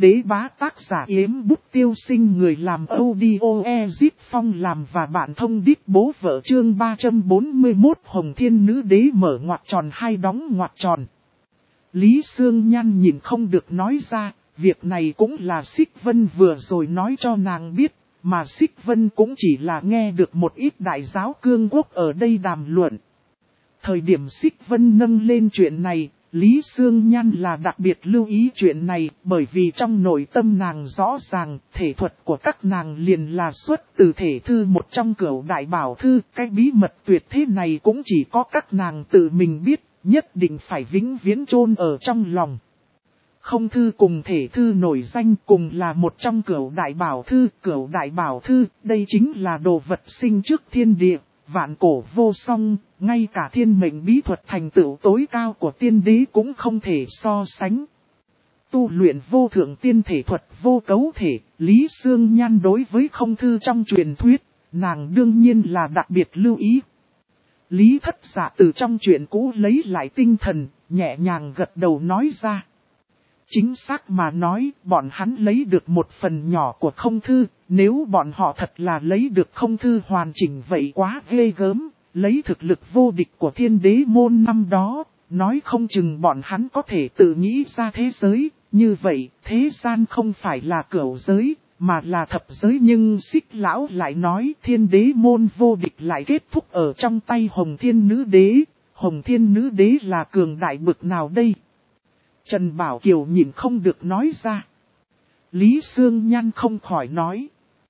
Đế bá tác giả Yếm Bút Tiêu Sinh, người làm audio Ezip Phong làm và bạn thông đít bố vợ. Chương 341 Hồng Thiên Nữ Đế mở ngoặc tròn hai đóng ngoặc tròn. Lý Sương Nhan nhìn không được nói ra, việc này cũng là Xích Vân vừa rồi nói cho nàng biết, mà Xích Vân cũng chỉ là nghe được một ít đại giáo cương quốc ở đây đàm luận. Thời điểm Xích Vân nâng lên chuyện này, Lý Sương Nhan là đặc biệt lưu ý chuyện này, bởi vì trong nội tâm nàng rõ ràng, thể thuật của các nàng liền là xuất từ thể thư một trong cửu đại bảo thư. Cái bí mật tuyệt thế này cũng chỉ có các nàng tự mình biết, nhất định phải vĩnh viễn chôn ở trong lòng. Không thư cùng thể thư nổi danh cùng là một trong cửu đại bảo thư. Cửu đại bảo thư, đây chính là đồ vật sinh trước thiên địa, vạn cổ vô song, ngay cả thiên mệnh bí thuật thành tựu tối cao của tiên đế cũng không thể so sánh. Tu luyện vô thượng tiên thể thuật vô cấu thể, Lý Sương Nhan đối với không thư trong truyền thuyết, nàng đương nhiên là đặc biệt lưu ý. Lý Thất Dạ từ trong chuyện cũ lấy lại tinh thần, nhẹ nhàng gật đầu nói ra. Chính xác mà nói, bọn hắn lấy được một phần nhỏ của không thư, nếu bọn họ thật là lấy được không thư hoàn chỉnh vậy quá ghê gớm, lấy thực lực vô địch của thiên đế môn năm đó, nói không chừng bọn hắn có thể tự nghĩ ra thế giới, như vậy thế gian không phải là cửu giới, mà là thập giới. Nhưng Xích Lão lại nói thiên đế môn vô địch lại kết thúc ở trong tay Hồng Thiên Nữ Đế. Hồng Thiên Nữ Đế là cường đại bực nào đây? Trần Bảo Kiều nhìn không được nói ra. Lý Sương Nhan không khỏi nói.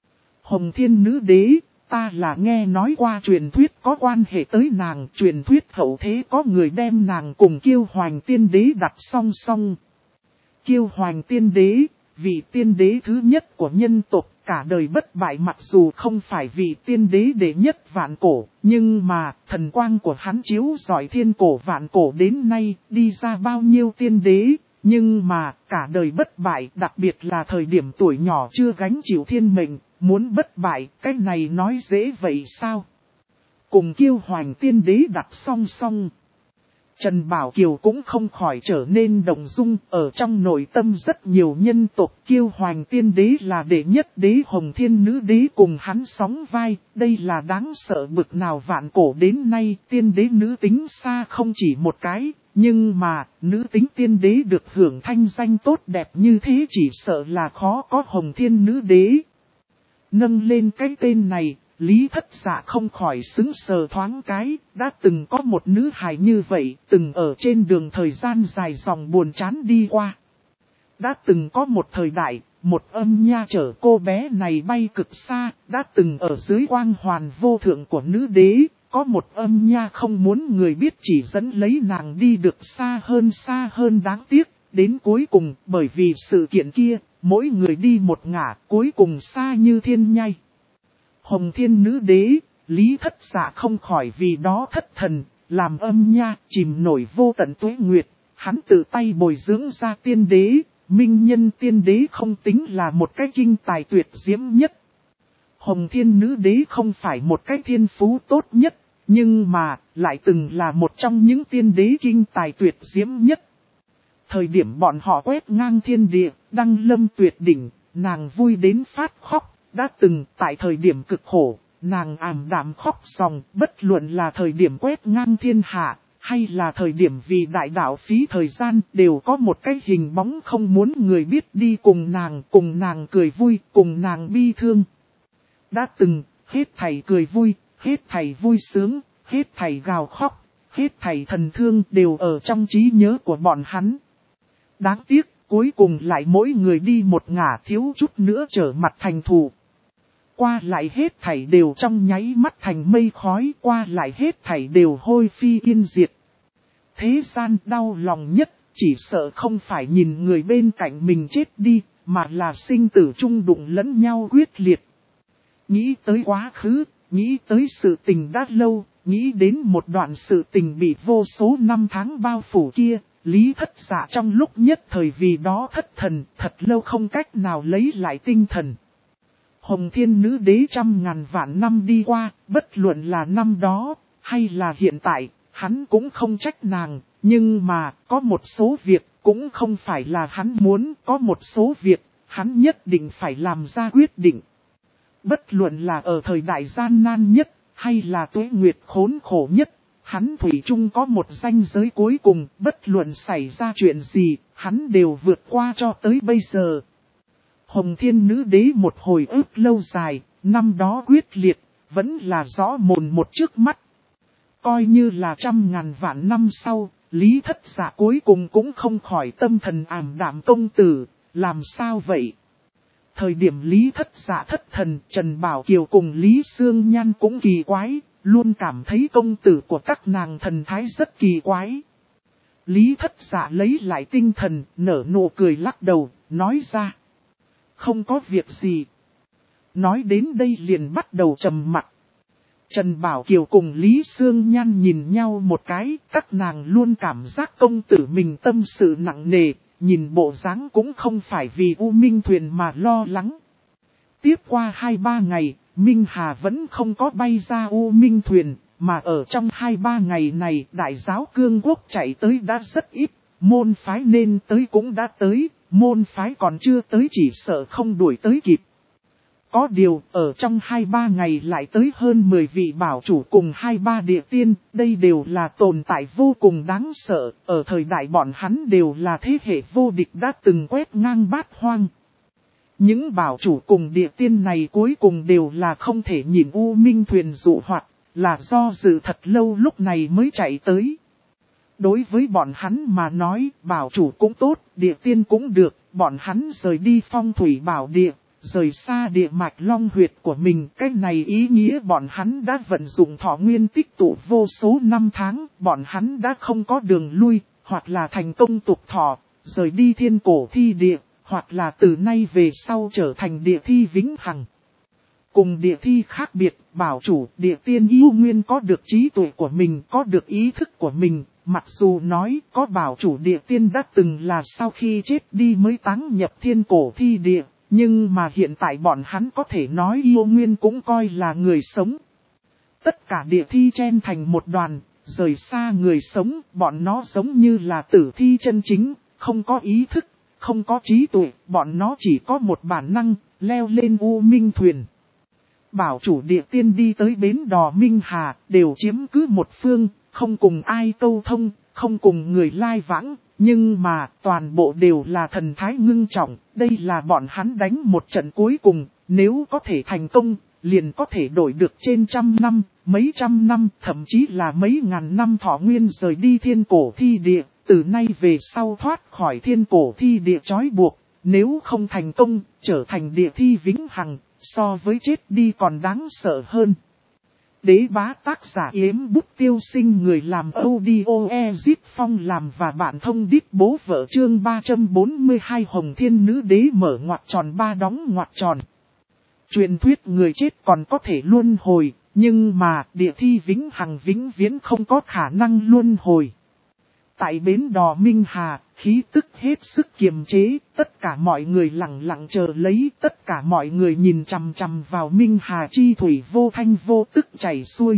Hồng Thiên Nữ Đế, ta là nghe nói qua truyền thuyết có quan hệ tới nàng. Truyền thuyết hậu thế có người đem nàng cùng Kiêu Hoành Tiên Đế đặt song song. Kiêu Hoành Tiên Đế, vị tiên đế thứ nhất của nhân tộc, cả đời bất bại, mặc dù không phải vị tiên đế đệ nhất vạn cổ, nhưng mà thần quang của hắn chiếu rọi thiên cổ vạn cổ đến nay, đi ra bao nhiêu tiên đế, nhưng mà cả đời bất bại, đặc biệt là thời điểm tuổi nhỏ chưa gánh chịu thiên mệnh, muốn bất bại, cái này nói dễ vậy sao? Cùng Kiêu Hoành Tiên Đế đặt song song. Trần Bảo Kiều cũng không khỏi trở nên động dung, ở trong nội tâm rất nhiều nhân tộc Kiêu Hoành Tiên Đế là đệ nhất đế, Hồng Thiên Nữ Đế cùng hắn sóng vai, đây là đáng sợ bực nào. Vạn cổ đến nay tiên đế nữ tính xa không chỉ một cái, nhưng mà nữ tính tiên đế được hưởng thanh danh tốt đẹp như thế chỉ sợ là khó có Hồng Thiên Nữ Đế. Nâng lên cái tên này, Lý Thất Dạ không khỏi sững sờ thoáng cái, đã từng có một nữ hài như vậy, từng ở trên đường thời gian dài dòng buồn chán đi qua. Đã từng có một thời đại, một âm nha chở cô bé này bay cực xa, đã từng ở dưới quang hoàn vô thượng của nữ đế, có một âm nha không muốn người biết chỉ dẫn lấy nàng đi được xa hơn đáng tiếc, đến cuối cùng bởi vì sự kiện kia, mỗi người đi một ngả, cuối cùng xa như thiên nhai. Hồng Thiên Nữ Đế, Lý Thất Dạ không khỏi vì đó thất thần, làm âm nha, chìm nổi vô tận tuế nguyệt, hắn tự tay bồi dưỡng ra tiên đế, minh nhân tiên đế không tính là một cái kinh tài tuyệt diễm nhất. Hồng Thiên Nữ Đế không phải một cái thiên phú tốt nhất, nhưng mà, lại từng là một trong những tiên đế kinh tài tuyệt diễm nhất. Thời điểm bọn họ quét ngang thiên địa, đăng lâm tuyệt đỉnh, nàng vui đến phát khóc. Đã từng tại thời điểm cực khổ, nàng ảm đạm khóc ròng, bất luận là thời điểm quét ngang thiên hạ, hay là thời điểm vì đại đạo phí thời gian, đều có một cái hình bóng không muốn người biết đi cùng nàng cười vui, cùng nàng bi thương. Đã từng, hết thảy cười vui, hết thảy vui sướng, hết thảy gào khóc, hết thảy thần thương đều ở trong trí nhớ của bọn hắn. Đáng tiếc, cuối cùng lại mỗi người đi một ngả, thiếu chút nữa trở mặt thành thù. Qua lại hết thảy đều trong nháy mắt thành mây khói, qua lại hết thảy đều hôi phi yên diệt. Thế gian đau lòng nhất, chỉ sợ không phải nhìn người bên cạnh mình chết đi, mà là sinh tử chung đụng lẫn nhau quyết liệt. Nghĩ tới quá khứ, nghĩ tới sự tình đã lâu, nghĩ đến một đoạn sự tình bị vô số năm tháng bao phủ kia, Lý Thất Dạ trong lúc nhất thời vì đó thất thần, thật lâu không cách nào lấy lại tinh thần. Hồng Thiên Nữ Đế trăm ngàn vạn năm đi qua, bất luận là năm đó, hay là hiện tại, hắn cũng không trách nàng, nhưng mà có một số việc cũng không phải là hắn muốn, có một số việc hắn nhất định phải làm ra quyết định. Bất luận là ở thời đại gian nan nhất, hay là tuế nguyệt khốn khổ nhất, hắn thủy chung có một ranh giới cuối cùng, bất luận xảy ra chuyện gì, hắn đều vượt qua cho tới bây giờ. Hồng Thiên Nữ Đế một hồi ức lâu dài, năm đó quyết liệt, vẫn là rõ mồn một trước mắt. Coi như là 100.000 vạn năm sau, Lý Thất Dạ cuối cùng cũng không khỏi tâm thần ảm đạm công tử, làm sao vậy? Thời điểm Lý Thất Dạ thất thần, Trần Bảo Kiều cùng Lý Sương Nhan cũng kỳ quái, luôn cảm thấy công tử của các nàng thần thái rất kỳ quái. Lý Thất Dạ lấy lại tinh thần, nở nụ cười lắc đầu, nói ra. Không có việc gì. Nói đến đây liền bắt đầu trầm mặt. Trần Bảo Kiều cùng Lý Sương Nhan nhìn nhau một cái, các nàng luôn cảm giác công tử mình tâm sự nặng nề, nhìn bộ dáng cũng không phải vì U Minh Thuyền mà lo lắng. Tiếp qua 2-3 ngày, Minh Hà vẫn không có bay ra U Minh Thuyền, mà ở trong 2-3 ngày này đại giáo cương quốc chạy tới đã rất ít, môn phái nên tới cũng đã tới, môn phái còn chưa tới chỉ sợ không đuổi tới kịp. Có điều, ở trong 2-3 ngày lại tới hơn 10 vị bảo chủ cùng 2-3 địa tiên, đây đều là tồn tại vô cùng đáng sợ, ở thời đại bọn hắn đều là thế hệ vô địch đã từng quét ngang bát hoang. Những bảo chủ cùng địa tiên này cuối cùng đều là không thể nhìn U Minh Thuyền dụ hoạt, là do dự thật lâu lúc này mới chạy tới. Đối với bọn hắn mà nói, bảo chủ cũng tốt, địa tiên cũng được, bọn hắn rời đi phong thủy bảo địa. Rời xa địa mạch long huyệt của mình, cái này ý nghĩa bọn hắn đã vận dụng thọ nguyên tích tụ vô số năm tháng, bọn hắn đã không có đường lui, hoặc là thành công tục thọ, rời đi thiên cổ thi địa, hoặc là từ nay về sau trở thành địa thi vĩnh hằng. Cùng địa thi khác biệt, bảo chủ, địa tiên yêu nguyên có được trí tuệ của mình, có được ý thức của mình, mặc dù nói có bảo chủ địa tiên đã từng là sau khi chết đi mới táng nhập thiên cổ thi địa. Nhưng mà hiện tại bọn hắn có thể nói yêu nguyên cũng coi là người sống. Tất cả địa thi chen thành một đoàn, rời xa người sống, bọn nó giống như là tử thi chân chính, không có ý thức, không có trí tuệ, bọn nó chỉ có một bản năng, leo lên U Minh Thuyền. Bảo chủ địa tiên đi tới bến đò Minh Hà, đều chiếm cứ một phương, không cùng ai câu thông, không cùng người lai vãng. Nhưng mà toàn bộ đều là thần thái ngưng trọng, đây là bọn hắn đánh một trận cuối cùng, nếu có thể thành công, liền có thể đổi được trên 100 năm, mấy trăm năm, thậm chí là mấy ngàn năm thọ nguyên rời đi thiên cổ thi địa, từ nay về sau thoát khỏi thiên cổ thi địa trói buộc, nếu không thành công, trở thành địa thi vĩnh hằng, so với chết đi còn đáng sợ hơn. Đế bá tác giả Yếm Bút Tiêu Sinh, người làm audio Ezip Phong làm và bạn thông đít bố vợ chương 342 Hồng Thiên Nữ Đế mở ngoặc tròn 3 đóng ngoặc tròn. Truyền thuyết người chết còn có thể luân hồi, nhưng mà địa thi vĩnh hằng vĩnh viễn không có khả năng luân hồi. Tại bến đò Minh Hà, khí tức hết sức kiềm chế, tất cả mọi người lặng lặng chờ lấy, tất cả mọi người nhìn chằm chằm vào Minh Hà chi thủy vô thanh vô tức chảy xuôi.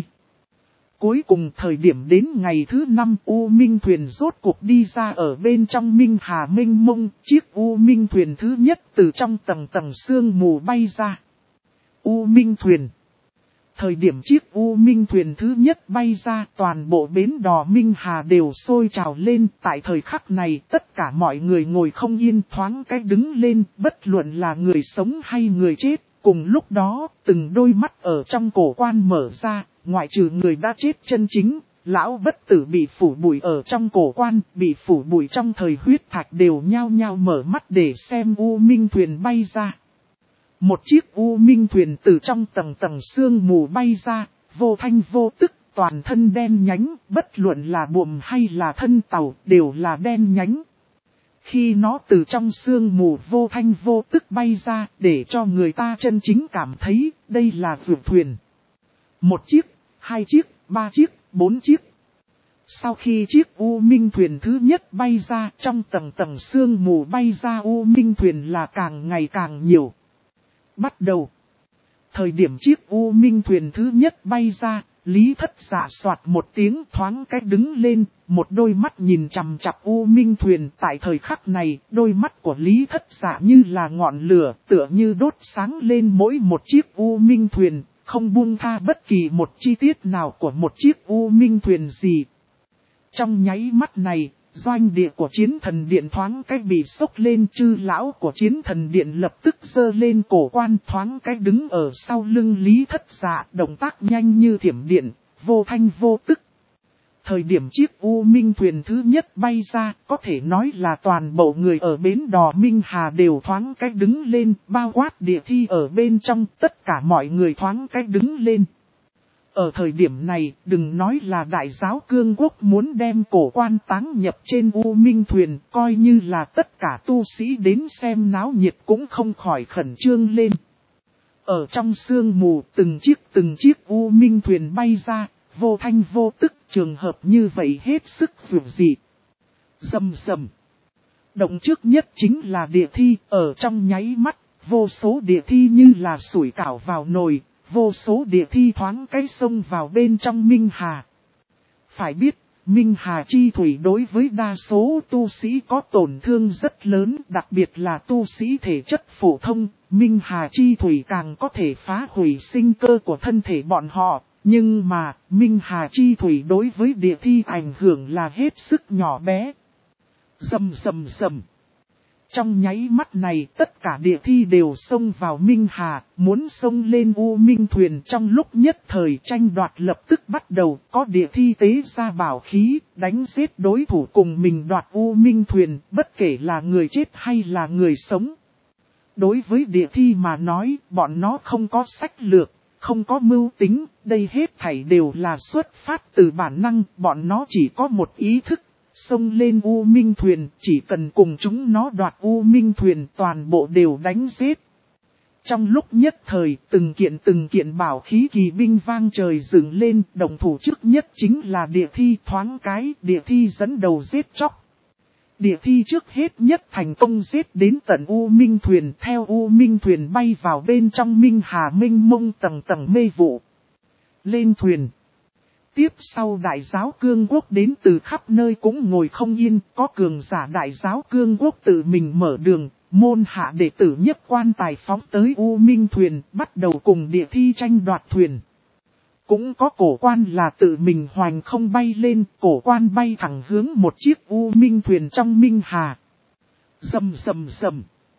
Cuối cùng thời điểm đến ngày thứ 5 U Minh Thuyền rốt cuộc đi ra ở bên trong Minh Hà mênh mông, chiếc U Minh Thuyền thứ nhất từ trong tầng tầng sương mù bay ra. U Minh Thuyền. Thời điểm chiếc U Minh Thuyền thứ nhất bay ra, toàn bộ bến đò Minh Hà đều sôi trào lên. Tại thời khắc này, tất cả mọi người ngồi không yên, thoáng cái đứng lên, bất luận là người sống hay người chết. Cùng lúc đó, từng đôi mắt ở trong cổ quan mở ra, ngoại trừ người đã chết chân chính, lão bất tử bị phủ bụi ở trong cổ quan, bị phủ bụi trong thời huyết thạch đều nhao nhao mở mắt để xem U Minh Thuyền bay ra. Một chiếc U Minh Thuyền từ trong tầng tầng sương mù bay ra, vô thanh vô tức, toàn thân đen nhánh, bất luận là buồm hay là thân tàu, đều là đen nhánh. Khi nó từ trong sương mù vô thanh vô tức bay ra, để cho người ta chân chính cảm thấy, đây là vượt thuyền. Một chiếc, 2 chiếc, 3 chiếc, 4 chiếc. Sau khi chiếc U Minh Thuyền thứ nhất bay ra, trong tầng tầng sương mù bay ra U Minh Thuyền là càng ngày càng nhiều. Bắt đầu. Thời điểm chiếc U Minh Thuyền thứ nhất bay ra, Lý Thất Dạ soạt một tiếng thoáng cách đứng lên, một đôi mắt nhìn chằm chằm U Minh Thuyền. Tại thời khắc này, đôi mắt của Lý Thất Dạ như là ngọn lửa, tựa như đốt sáng lên mỗi một chiếc U Minh Thuyền, không buông tha bất kỳ một chi tiết nào của một chiếc U Minh Thuyền gì. Trong nháy mắt này, doanh địa của Chiến Thần Điện thoáng cách bị sốc lên, chư lão của Chiến Thần Điện lập tức giơ lên cổ quan thoáng cách đứng ở sau lưng Lý Thất Dạ, động tác nhanh như thiểm điện, vô thanh vô tức. Thời điểm chiếc U Minh Thuyền thứ nhất bay ra, có thể nói là toàn bộ người ở bến đò Minh Hà đều thoáng cách đứng lên, bao quát địa thi ở bên trong, tất cả mọi người thoáng cách đứng lên. Ở thời điểm này, đừng nói là Đại Giáo Cương Quốc muốn đem cổ quan táng nhập trên U Minh Thuyền, coi như là tất cả tu sĩ đến xem náo nhiệt cũng không khỏi khẩn trương lên. Ở trong sương mù, từng chiếc U Minh Thuyền bay ra, vô thanh vô tức, trường hợp như vậy hết sức dịu dị. Rầm rầm. Động trước nhất chính là địa thi, ở trong nháy mắt, vô số địa thi như là sủi cảo vào nồi. Vô số địa thi thoáng cái xông vào bên trong Minh Hà. Phải biết, Minh Hà chi thủy đối với đa số tu sĩ có tổn thương rất lớn, đặc biệt là tu sĩ thể chất phổ thông. Minh Hà chi thủy càng có thể phá hủy sinh cơ của thân thể bọn họ. Nhưng mà, Minh Hà chi thủy đối với địa thi ảnh hưởng là hết sức nhỏ bé. Rầm rầm rầm. Trong nháy mắt này, tất cả địa thi đều xông vào Minh Hà, muốn xông lên U Minh Thuyền. Trong lúc nhất thời tranh đoạt lập tức bắt đầu, có địa thi tế ra bảo khí, đánh giết đối thủ cùng mình đoạt U Minh Thuyền, bất kể là người chết hay là người sống. Đối với địa thi mà nói, bọn nó không có sách lược, không có mưu tính, đây hết thảy đều là xuất phát từ bản năng, bọn nó chỉ có một ý thức. Xông lên U Minh Thuyền, chỉ cần cùng chúng nó đoạt U Minh Thuyền toàn bộ đều đánh giết. Trong lúc nhất thời, từng kiện bảo khí kỳ binh vang trời dựng lên, đồng thủ trước nhất chính là địa thi thoáng cái, địa thi dẫn đầu giết chóc. Địa thi trước hết nhất thành công giết đến tận U Minh Thuyền, theo U Minh Thuyền bay vào bên trong Minh Hà mênh mông tầng tầng mê vụ. Lên thuyền. Tiếp sau Đại Giáo Cương Quốc đến từ khắp nơi cũng ngồi không yên, có cường giả Đại Giáo Cương Quốc tự mình mở đường, môn hạ đệ tử nhất quan tài phóng tới U Minh Thuyền, bắt đầu cùng địa thi tranh đoạt thuyền. Cũng có cổ quan là tự mình hoành không bay lên, cổ quan bay thẳng hướng một chiếc U Minh Thuyền trong Minh Hà. Rầm rầm rầm.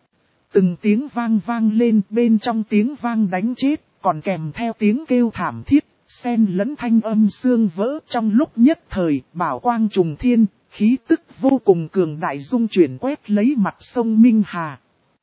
Từng tiếng vang vang lên, bên trong tiếng vang đánh chết, còn kèm theo tiếng kêu thảm thiết. Xen lẫn thanh âm xương vỡ, trong lúc nhất thời, bảo quang trùng thiên, khí tức vô cùng cường đại dung chuyển quét lấy mặt sông Minh Hà.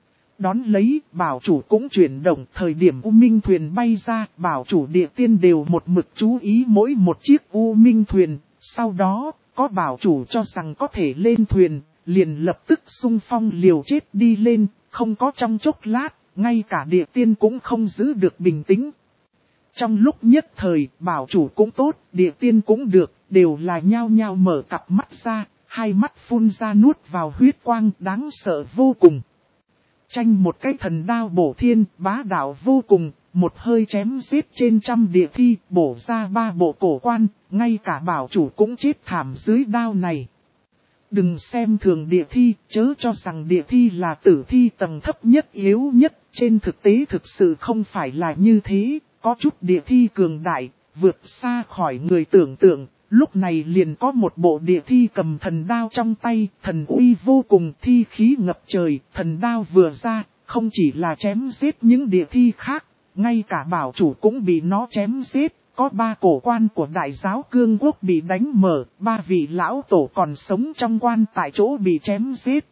Đón lấy, bảo chủ cũng chuyển động, thời điểm U Minh Thuyền bay ra, bảo chủ địa tiên đều một mực chú ý mỗi một chiếc U Minh Thuyền. Sau đó, có bảo chủ cho rằng có thể lên thuyền, liền lập tức xung phong liều chết đi lên, không có trong chốc lát, ngay cả địa tiên cũng không giữ được bình tĩnh. Trong lúc nhất thời, bảo chủ cũng tốt, địa tiên cũng được, đều là nhao nhao mở cặp mắt ra, hai mắt phun ra nuốt vào huyết quang đáng sợ vô cùng. Tranh một cái thần đao bổ thiên, bá đạo vô cùng, một hơi chém giết trên trăm địa thi, bổ ra 3 bộ cổ quan, ngay cả bảo chủ cũng chết thảm dưới đao này. Đừng xem thường địa thi, chớ cho rằng địa thi là tử thi tầng thấp nhất yếu nhất, trên thực tế thực sự không phải là như thế. Có chút địa thi cường đại, vượt xa khỏi người tưởng tượng, lúc này liền có một bộ địa thi cầm thần đao trong tay, thần uy vô cùng, thi khí ngập trời, thần đao vừa ra, không chỉ là chém giết những địa thi khác, ngay cả bảo chủ cũng bị nó chém giết, có 3 cổ quan của Đại Giáo Cương Quốc bị đánh mở, 3 vị lão tổ còn sống trong quan tại chỗ bị chém giết.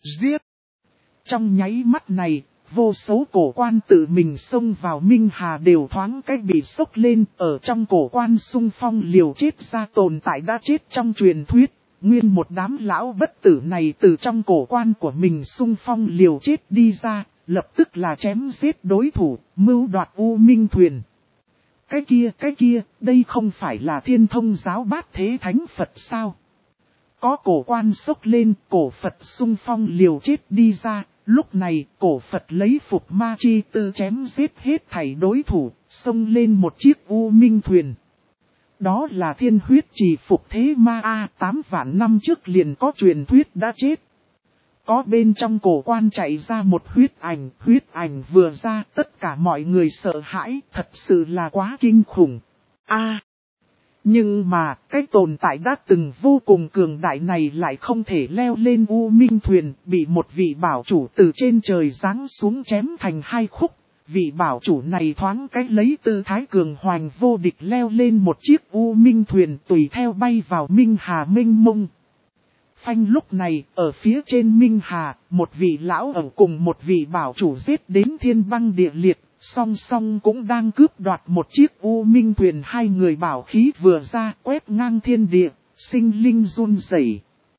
Trong nháy mắt này, vô số cổ quan tự mình xông vào Minh Hà đều thoáng cách bị sốc lên, ở trong cổ quan xung phong liều chết ra tồn tại đã chết trong truyền thuyết. Nguyên một đám lão bất tử này từ trong cổ quan của mình xung phong liều chết đi ra, lập tức là chém giết đối thủ, mưu đoạt U Minh Thuyền. Cái kia, đây không phải là Thiên Thông giáo Bát Thế Thánh Phật sao? Có cổ quan sốc lên, cổ Phật xung phong liều chết đi ra. Lúc này, cổ Phật lấy phục ma chi tư chém giết hết thảy đối thủ, xông lên một chiếc U Minh Thuyền. Đó là thiên huyết trì phục thế ma A, 8 vạn năm trước liền có truyền thuyết đã chết. Có bên trong cổ quan chạy ra một huyết ảnh vừa ra tất cả mọi người sợ hãi, thật sự là quá kinh khủng. Nhưng mà, cái tồn tại đã từng vô cùng cường đại này lại không thể leo lên U Minh Thuyền, bị một vị bảo chủ từ trên trời giáng xuống chém thành hai khúc. Vị bảo chủ này thoáng cách lấy tư thái cường hoành vô địch leo lên một chiếc U Minh Thuyền tùy theo bay vào Minh Hà mênh mông. Phanh lúc này, ở phía trên Minh Hà, một vị lão ở cùng một vị bảo chủ giết đến thiên băng địa liệt, song song cũng đang cướp đoạt một chiếc U Minh Thuyền. Hai người bảo khí vừa ra quét ngang thiên địa, sinh linh run rẩy.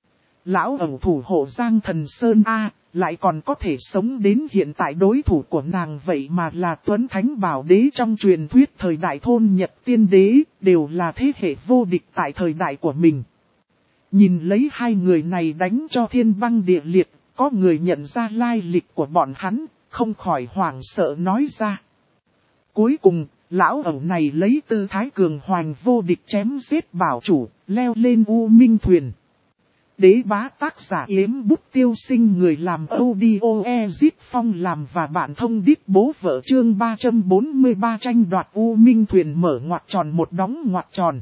Lão ẩu thủ hộ Giang Thần Sơn A, lại còn có thể sống đến hiện tại. Đối thủ của nàng vậy mà là Tuấn Thánh Bảo Đế trong truyền thuyết thời đại Thôn Nhật Tiên Đế, đều là thế hệ vô địch tại thời đại của mình. Nhìn lấy hai người này đánh cho thiên băng địa liệt, có người nhận ra lai lịch của bọn hắn, không khỏi hoảng sợ nói ra. Cuối cùng, lão ẩu này lấy tư thái cường hoành vô địch chém giết bảo chủ, leo lên U Minh Thuyền. Đế bá tác giả Yếm Bút Tiêu Sinh, người làm audio Ezit Phong làm và bạn thông đít bố vợ. Chương 343 tranh đoạt U Minh Thuyền mở ngoặc tròn một đóng ngoặc tròn.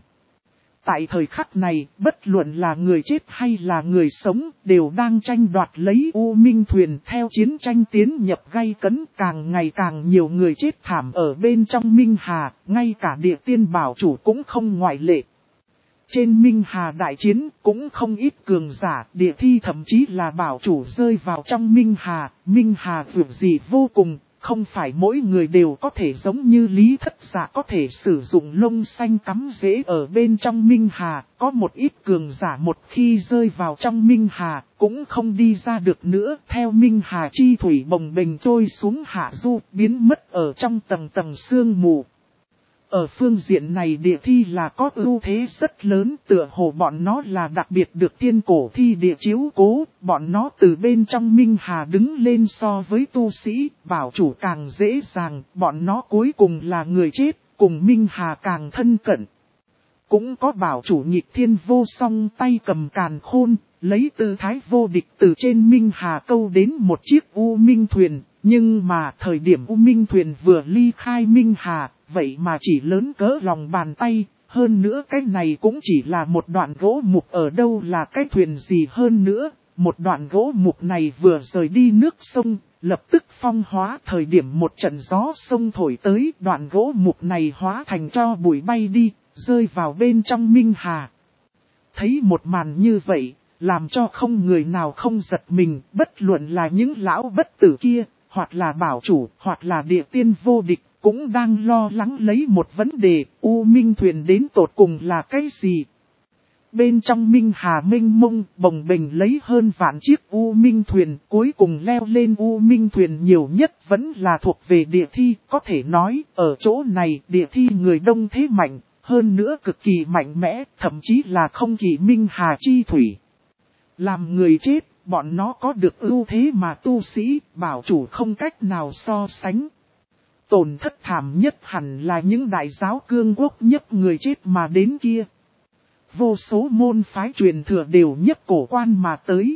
Tại thời khắc này, bất luận là người chết hay là người sống, đều đang tranh đoạt lấy U Minh Thuyền. Theo chiến tranh tiến nhập gay cấn, càng ngày càng nhiều người chết thảm ở bên trong Minh Hà, ngay cả địa tiên bảo chủ cũng không ngoại lệ. Trên Minh Hà đại chiến cũng không ít cường giả, địa thi thậm chí là bảo chủ rơi vào trong Minh Hà vượt gì vô cùng, không phải mỗi người đều có thể giống như Lý Thất Giả có thể sử dụng lông xanh cắm rễ ở bên trong Minh Hà, có một ít cường giả một khi rơi vào trong Minh Hà cũng không đi ra được nữa, theo Minh Hà chi thủy bồng bềnh trôi xuống hạ du, biến mất ở trong tầng tầng sương mù. Ở phương diện này địa thi là có ưu thế rất lớn, tựa hồ bọn nó là đặc biệt được tiên cổ thi địa chiếu cố, bọn nó từ bên trong Minh Hà đứng lên so với tu sĩ, bảo chủ càng dễ dàng, bọn nó cuối cùng là người chết, cùng Minh Hà càng thân cận. Cũng có bảo chủ nhịp thiên vô song tay cầm càn khôn, lấy tư thái vô địch từ trên Minh Hà câu đến một chiếc U Minh Thuyền, nhưng mà thời điểm U Minh Thuyền vừa ly khai Minh Hà, vậy mà chỉ lớn cỡ lòng bàn tay, hơn nữa cái này cũng chỉ là một đoạn gỗ mục, ở đâu là cái thuyền gì hơn nữa, một đoạn gỗ mục này vừa rời đi nước sông, lập tức phong hóa. Thời điểm một trận gió sông thổi tới, đoạn gỗ mục này hóa thành tro bụi bay đi, rơi vào bên trong Minh Hà. Thấy một màn như vậy, làm cho không người nào không giật mình, bất luận là những lão bất tử kia, hoặc là bảo chủ, hoặc là địa tiên vô địch, cũng đang lo lắng lấy một vấn đề, U Minh Thuyền đến tột cùng là cái gì? Bên trong Minh Hà mênh mông, bồng bềnh lấy hơn vạn chiếc U Minh Thuyền, cuối cùng leo lên U Minh Thuyền nhiều nhất vẫn là thuộc về địa thi, có thể nói, ở chỗ này địa thi người đông thế mạnh, hơn nữa cực kỳ mạnh mẽ, thậm chí là không kỳ Minh Hà chi thủy. Làm người chết, bọn nó có được ưu thế mà tu sĩ, bảo chủ không cách nào so sánh. Tổn thất thảm nhất hẳn là những đại giáo cương quốc nhấp người chết mà đến kia. Vô số môn phái truyền thừa đều nhấp cổ quan mà tới.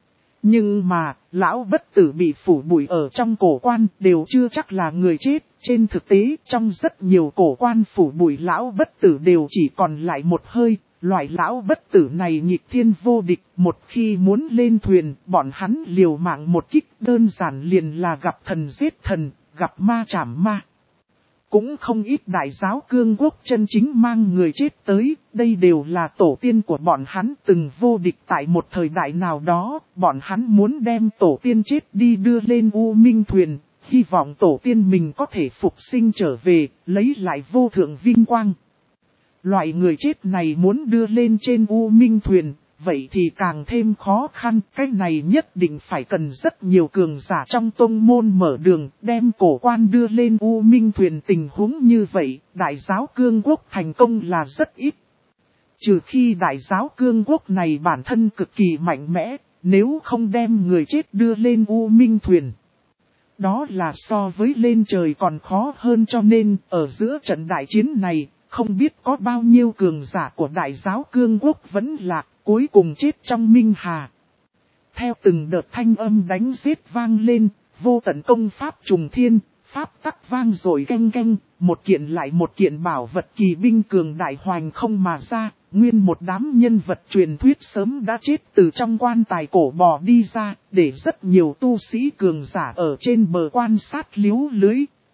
Nhưng mà, lão bất tử bị phủ bụi ở trong cổ quan đều chưa chắc là người chết. Trên thực tế, trong rất nhiều cổ quan phủ bụi lão bất tử đều chỉ còn lại một hơi. Loại lão bất tử này nghịch thiên vô địch, một khi muốn lên thuyền, bọn hắn liều mạng một kích, đơn giản liền là gặp thần giết thần, gặp ma chảm ma. Cũng không ít đại giáo cương quốc chân chính mang người chết tới, đây đều là tổ tiên của bọn hắn từng vô địch tại một thời đại nào đó, bọn hắn muốn đem tổ tiên chết đi đưa lên U Minh Thuyền, hy vọng tổ tiên mình có thể phục sinh trở về, lấy lại vô thượng vinh quang. Loại người chết này muốn đưa lên trên U Minh Thuyền, vậy thì càng thêm khó khăn, cái này nhất định phải cần rất nhiều cường giả trong tông môn mở đường, đem cổ quan đưa lên U Minh Thuyền. Tình huống như vậy, đại giáo cương quốc thành công là rất ít. Trừ khi đại giáo cương quốc này bản thân cực kỳ mạnh mẽ, nếu không đem người chết đưa lên U Minh Thuyền. Đó là so với lên trời còn khó hơn, cho nên ở giữa trận đại chiến này, không biết có bao nhiêu cường giả của đại giáo cương quốc vẫn lạc, cuối cùng chết trong Minh Hà. Theo từng đợt thanh âm đánh giết vang lên, vô tận công pháp trùng thiên, pháp tắc vang rồi canh canh, một kiện lại một kiện bảo vật kỳ binh cường đại hoành không mà ra, nguyên một đám nhân vật truyền thuyết sớm đã chết từ trong quan tài cổ bò đi ra, để rất nhiều tu sĩ cường giả ở trên bờ quan sát liếu lưới.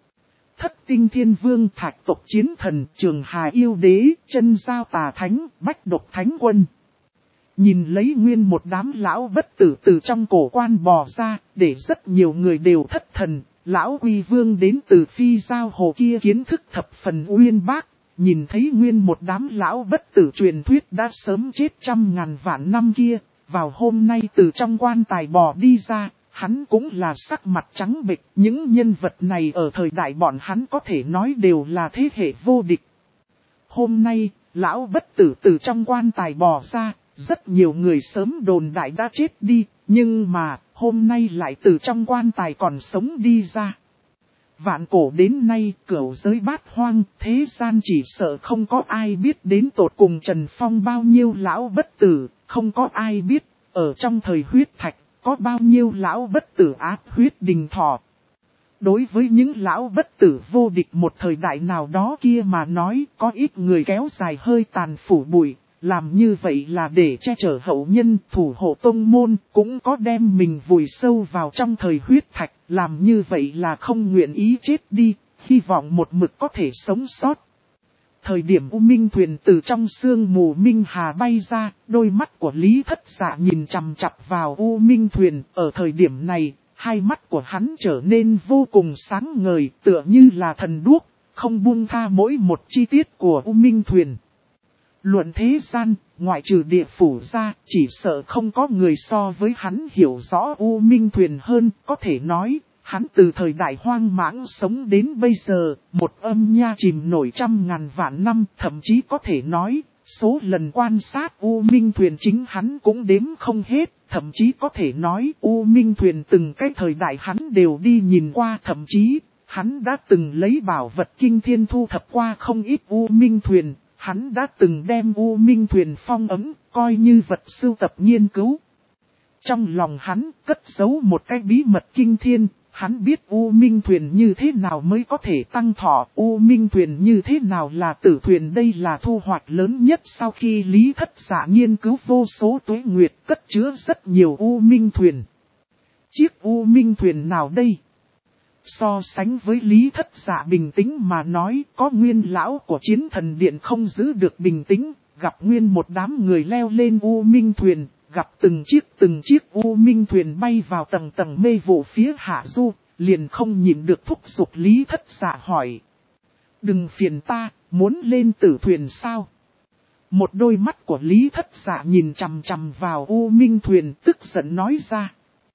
Thất tinh thiên vương, thạch tộc chiến thần, trường hà yêu đế, chân giao tà thánh, bách độc thánh quân. Nhìn lấy nguyên một đám lão bất tử từ trong cổ quan bò ra, để rất nhiều người đều thất thần. Lão Quy Vương đến từ phi giao hồ kia kiến thức thập phần uyên bác, nhìn thấy nguyên một đám lão bất tử truyền thuyết đã sớm chết trăm ngàn vạn năm kia, vào hôm nay từ trong quan tài bò đi ra, hắn cũng là sắc mặt trắng bệch. Những nhân vật này ở thời đại bọn hắn có thể nói đều là thế hệ vô địch. Hôm nay, lão bất tử từ trong quan tài bò ra, rất nhiều người sớm đồn đại đã chết đi, nhưng mà hôm nay lại từ trong quan tài còn sống đi ra. Vạn cổ đến nay, cửu giới bát hoang, thế gian chỉ sợ không có ai biết đến tột cùng Trần Phong bao nhiêu lão bất tử, không có ai biết, ở trong thời huyết thạch, có bao nhiêu lão bất tử áp huyết đình thọ. Đối với những lão bất tử vô địch một thời đại nào đó kia mà nói, có ít người kéo dài hơi tàn phủ bụi. Làm như vậy là để che chở hậu nhân, thủ hộ tông môn, cũng có đem mình vùi sâu vào trong thời huyết thạch, làm như vậy là không nguyện ý chết đi, hy vọng một mực có thể sống sót. Thời điểm U Minh Thuyền từ trong sương mù Minh Hà bay ra, đôi mắt của Lý Thất Dạ nhìn chằm chằm vào U Minh Thuyền, ở thời điểm này, hai mắt của hắn trở nên vô cùng sáng ngời, tựa như là thần đuốc, không buông tha mỗi một chi tiết của U Minh Thuyền. Luận thế gian, ngoại trừ địa phủ ra, chỉ sợ không có người so với hắn hiểu rõ U Minh Thuyền hơn, có thể nói, hắn từ thời đại hoang mãng sống đến bây giờ, một âm nha chìm nổi trăm ngàn vạn năm, thậm chí có thể nói, số lần quan sát U Minh Thuyền chính hắn cũng đếm không hết, thậm chí có thể nói U Minh Thuyền từng cái thời đại hắn đều đi nhìn qua, thậm chí, hắn đã từng lấy bảo vật kinh thiên thu thập qua không ít U Minh Thuyền. Hắn đã từng đem U Minh Thuyền phong ấn, coi như vật sưu tập nghiên cứu. Trong lòng hắn cất giấu một cái bí mật kinh thiên, hắn biết U Minh Thuyền như thế nào mới có thể tăng thọ, U Minh Thuyền như thế nào là tử thuyền, đây là thu hoạch lớn nhất sau khi Lý Thất Dạ nghiên cứu vô số tuế nguyệt cất chứa rất nhiều U Minh Thuyền. Chiếc U Minh Thuyền nào đây? So sánh với Lý Thất Dạ bình tĩnh mà nói, có nguyên lão của Chiến Thần Điện không giữ được bình tĩnh, gặp nguyên một đám người leo lên U Minh Thuyền, gặp từng chiếc U Minh Thuyền bay vào tầng tầng mê vụ phía hạ du, liền không nhịn được thúc giục Lý Thất Dạ hỏi. Đừng phiền ta, muốn lên tử thuyền sao? Một đôi mắt của Lý Thất Dạ nhìn chằm chằm vào U Minh Thuyền, tức giận nói ra.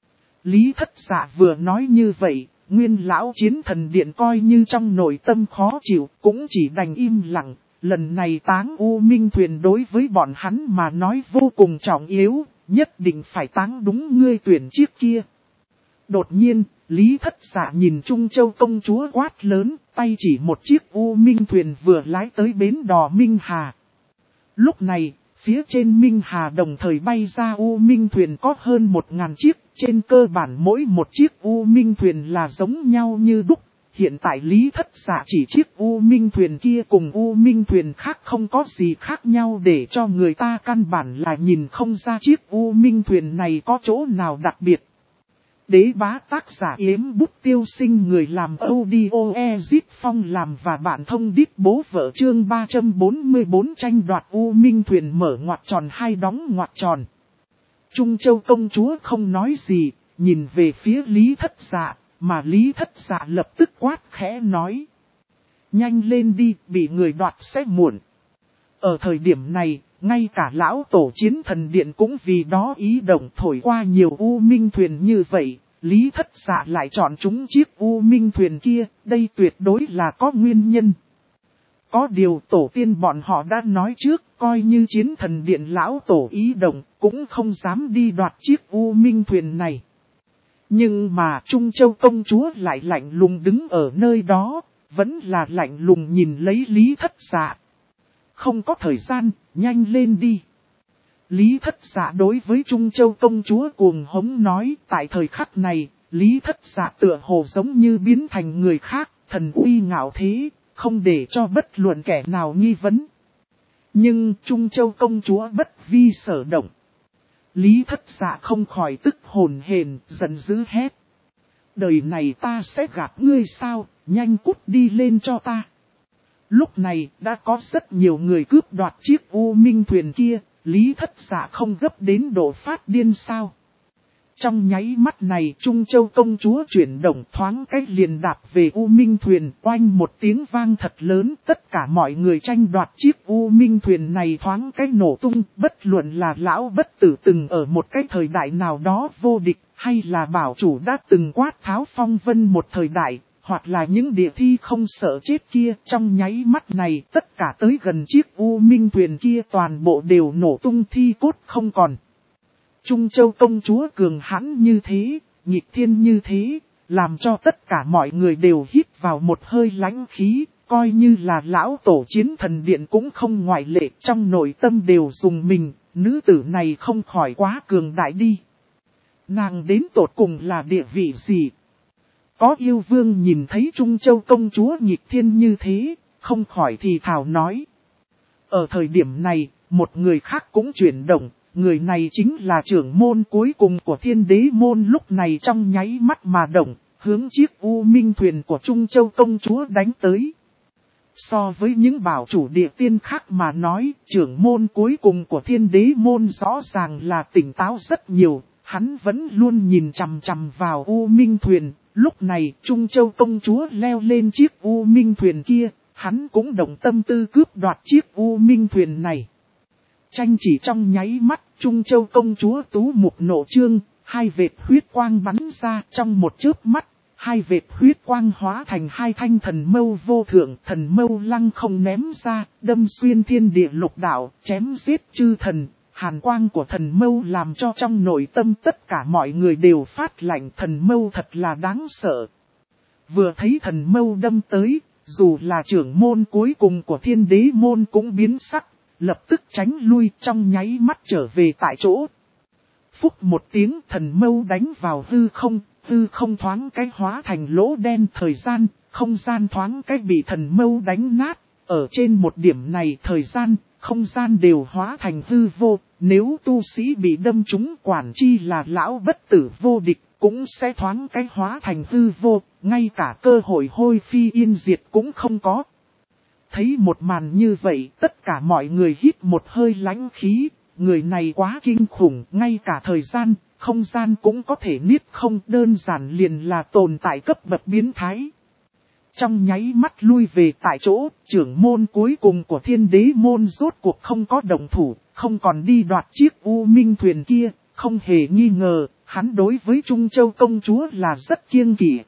Lý Thất Dạ vừa nói như vậy, nguyên lão Chiến Thần Điện coi như trong nội tâm khó chịu, cũng chỉ đành im lặng. Lần này táng U Minh Thuyền đối với bọn hắn mà nói vô cùng trọng yếu, nhất định phải táng đúng ngươi tuyển chiếc kia. Đột nhiên, Lý Thất Dạ nhìn Trung Châu công chúa quát lớn, tay chỉ một chiếc U Minh Thuyền vừa lái tới bến đò Minh Hà. Lúc này, phía trên Minh Hà đồng thời bay ra U Minh Thuyền có hơn 1000 chiếc, trên cơ bản mỗi một chiếc U Minh Thuyền là giống nhau như đúc. Hiện tại Lý Thất Dạ chỉ chiếc U Minh Thuyền kia cùng U Minh Thuyền khác không có gì khác nhau, để cho người ta căn bản là nhìn không ra chiếc U Minh Thuyền này có chỗ nào đặc biệt. Đế bá tác giả Yếm Bút Tiêu Sinh, người làm audio Ezip Phong làm và bản thông đít bố vợ, chương 344 tranh đoạt U Minh Thuyền mở ngoặc tròn hai đóng ngoặc tròn. Trung Châu công chúa không nói gì, nhìn về phía Lý Thất Dạ, mà Lý Thất Dạ lập tức quát khẽ nói. Nhanh lên đi, bị người đoạt sẽ muộn. Ở thời điểm này, ngay cả lão tổ Chiến Thần Điện cũng vì đó ý động thổi qua nhiều U Minh Thuyền như vậy. Lý Thất Dạ lại chọn chúng chiếc U Minh Thuyền kia, đây tuyệt đối là có nguyên nhân. Có điều tổ tiên bọn họ đã nói trước, coi như Chiến Thần Điện lão tổ ý động, cũng không dám đi đoạt chiếc U Minh Thuyền này. Nhưng mà Trung Châu công chúa lại lạnh lùng đứng ở nơi đó, vẫn là lạnh lùng nhìn lấy Lý Thất Dạ. không có thời gian, nhanh lên đi. Lý Thất Dạ đối với Trung Châu công chúa cuồng hống nói, tại thời khắc này, Lý Thất Dạ tựa hồ giống như biến thành người khác, thần uy ngạo thế, không để cho bất luận kẻ nào nghi vấn. Nhưng Trung Châu công chúa bất vi sở động. Lý Thất Dạ không khỏi tức hồn hển, giận dữ hét. Đời này ta sẽ gạt ngươi sao, nhanh cút đi lên cho ta. Lúc này đã có rất nhiều người cướp đoạt chiếc U Minh thuyền kia, Lý Thất Dạ không gấp đến độ phát điên sao. Trong nháy mắt này Trung Châu công chúa chuyển động thoáng cách liền đạp về U Minh thuyền, oanh một tiếng vang thật lớn, tất cả mọi người tranh đoạt chiếc U Minh thuyền này thoáng cách nổ tung, bất luận là lão bất tử từng ở một cái thời đại nào đó vô địch, hay là bảo chủ đã từng quát tháo phong vân một thời đại, hoặc là những địa thi không sợ chết kia, trong nháy mắt này tất cả tới gần chiếc U Minh thuyền kia toàn bộ đều nổ tung thi cốt không còn. Trung Châu công chúa cường hãn như thế, nghịch thiên như thế, làm cho tất cả mọi người đều hít vào một hơi lãnh khí, coi như là lão tổ chiến thần điện cũng không ngoại lệ, trong nội tâm đều dùng mình, nữ tử này không khỏi quá cường đại đi. Nàng đến tột cùng là địa vị gì? Có yêu vương nhìn thấy Trung Châu công chúa nghịch thiên như thế, không khỏi thì thào nói. Ở thời điểm này, một người khác cũng chuyển động. Người này chính là trưởng môn cuối cùng của Thiên Đế môn, lúc này trong nháy mắt mà động, hướng chiếc U Minh thuyền của Trung Châu công chúa đánh tới. So với những bảo chủ địa tiên khác mà nói, trưởng môn cuối cùng của Thiên Đế môn rõ ràng là tỉnh táo rất nhiều, hắn vẫn luôn nhìn chằm chằm vào U Minh thuyền. Lúc này Trung Châu công chúa leo lên chiếc U Minh thuyền kia, hắn cũng động tâm tư cướp đoạt chiếc U Minh thuyền này. Tranh chỉ trong nháy mắt, Trung Châu công chúa tú mục nộ trương, hai vệt huyết quang bắn ra trong một chớp mắt, hai vệt huyết quang hóa thành hai thanh thần mâu vô thượng, thần mâu lăng không ném ra, đâm xuyên thiên địa lục đạo, chém giết chư thần. Hàn quang của thần mâu làm cho trong nội tâm tất cả mọi người đều phát lạnh, thần mâu thật là đáng sợ. Vừa thấy thần mâu đâm tới, dù là trưởng môn cuối cùng của Thiên Đế môn cũng biến sắc. Lập tức tránh lui, trong nháy mắt trở về tại chỗ. Phúc một tiếng, thần mâu đánh vào hư không thoáng cái hóa thành lỗ đen, thời gian, không gian thoáng cái bị thần mâu đánh nát. Ở trên một điểm này thời gian, không gian đều hóa thành hư vô, nếu tu sĩ bị đâm trúng quản chi là lão bất tử vô địch, cũng sẽ thoáng cái hóa thành hư vô, ngay cả cơ hội hôi phi yên diệt cũng không có. Thấy một màn như vậy, tất cả mọi người hít một hơi lãnh khí, người này quá kinh khủng, ngay cả thời gian, không gian cũng có thể niết không, đơn giản liền là tồn tại cấp bậc biến thái. Trong nháy mắt lui về tại chỗ, trưởng môn cuối cùng của Thiên Đế môn rốt cuộc không có động thủ, không còn đi đoạt chiếc U Minh thuyền kia, không hề nghi ngờ, hắn đối với Trung Châu công chúa là rất kiêng kỵ.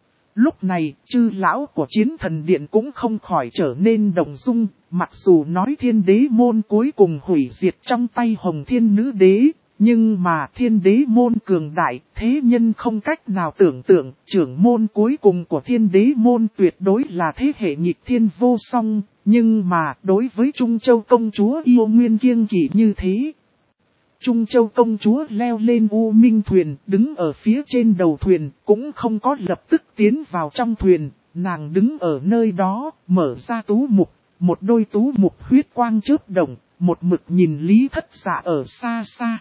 Lúc này, chư lão của chiến thần điện cũng không khỏi trở nên động dung, mặc dù nói Thiên Đế môn cuối cùng hủy diệt trong tay Hồng Thiên Nữ Đế, nhưng mà Thiên Đế môn cường đại, thế nhân không cách nào tưởng tượng, trưởng môn cuối cùng của Thiên Đế môn tuyệt đối là thế hệ nghịch thiên vô song, nhưng mà đối với Trung Châu công chúa yêu nguyên kiêng kỵ như thế. Trung Châu công chúa leo lên U Minh thuyền, đứng ở phía trên đầu thuyền, cũng không có lập tức tiến vào trong thuyền, nàng đứng ở nơi đó, mở ra tú mục, một đôi tú mục huyết quang chớp động, một mực nhìn Lý Thất Dạ ở xa xa.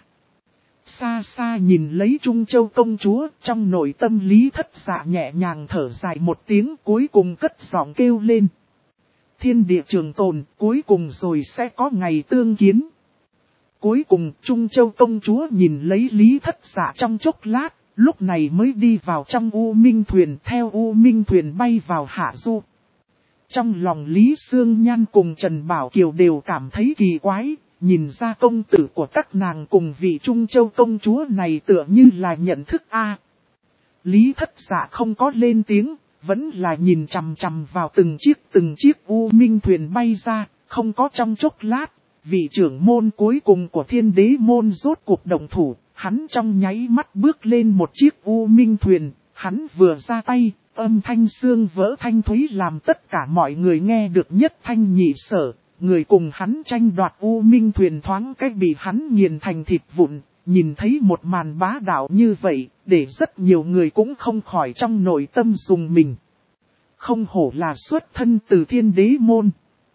Xa xa nhìn lấy Trung Châu công chúa, trong nội tâm Lý Thất Dạ nhẹ nhàng thở dài một tiếng, cuối cùng cất giọng kêu lên. Thiên địa trường tồn, cuối cùng rồi sẽ có ngày tương kiến. Cuối cùng Trung Châu công chúa nhìn lấy Lý Thất Dạ trong chốc lát, lúc này mới đi vào trong U Minh thuyền, theo U Minh thuyền bay vào hạ du. Trong lòng Lý Sương Nhan cùng Trần Bảo Kiều đều cảm thấy kỳ quái, nhìn ra công tử của các nàng cùng vị Trung Châu công chúa này tựa như là nhận thức A. Lý Thất Dạ không có lên tiếng, vẫn là nhìn chằm chằm vào từng chiếc U Minh thuyền bay ra, không có trong chốc lát. Vị trưởng môn cuối cùng của Thiên Đế môn rốt cuộc động thủ, hắn trong nháy mắt bước lên một chiếc U Minh thuyền, hắn vừa ra tay, âm thanh xương vỡ thanh thúy làm tất cả mọi người nghe được nhất thanh nhị sở, người cùng hắn tranh đoạt U Minh thuyền thoáng cách bị hắn nghiền thành thịt vụn. Nhìn thấy một màn bá đạo như vậy, để rất nhiều người cũng không khỏi trong nội tâm dùng mình. Không hổ là xuất thân từ thiên đế môn.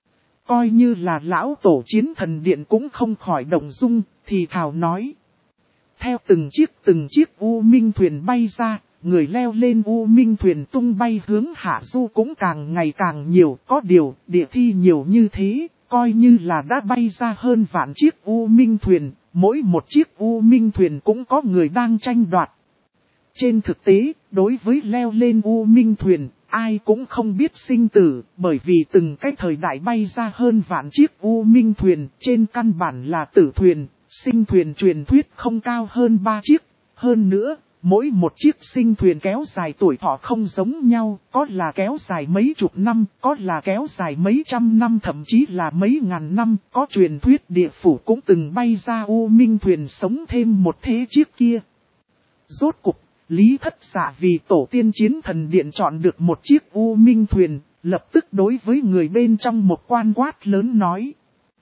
Coi như là lão tổ chiến thần điện cũng không khỏi động dung, thì thào nói. Theo từng chiếc U Minh thuyền bay ra, người leo lên U Minh thuyền tung bay hướng hạ du cũng càng ngày càng nhiều. Có điều, địa thi nhiều như thế, coi như là đã bay ra hơn vạn chiếc U Minh thuyền, mỗi một chiếc U Minh thuyền cũng có người đang tranh đoạt. Trên thực tế, đối với leo lên U Minh thuyền, ai cũng không biết sinh tử, bởi vì từng cái thời đại bay ra hơn vạn chiếc U Minh thuyền, trên căn bản là tử thuyền, sinh thuyền truyền thuyết không cao hơn 3 chiếc. Hơn nữa, mỗi một chiếc sinh thuyền kéo dài tuổi thọ không giống nhau, có là kéo dài mấy chục năm, có là kéo dài mấy trăm năm, thậm chí là mấy ngàn năm, có truyền thuyết địa phủ cũng từng bay ra U Minh thuyền sống thêm một thế chiếc kia. Rốt cục, Lý Thất Dạ vì tổ tiên chiến thần điện chọn được một chiếc U Minh thuyền, lập tức đối với người bên trong một quan quát lớn nói.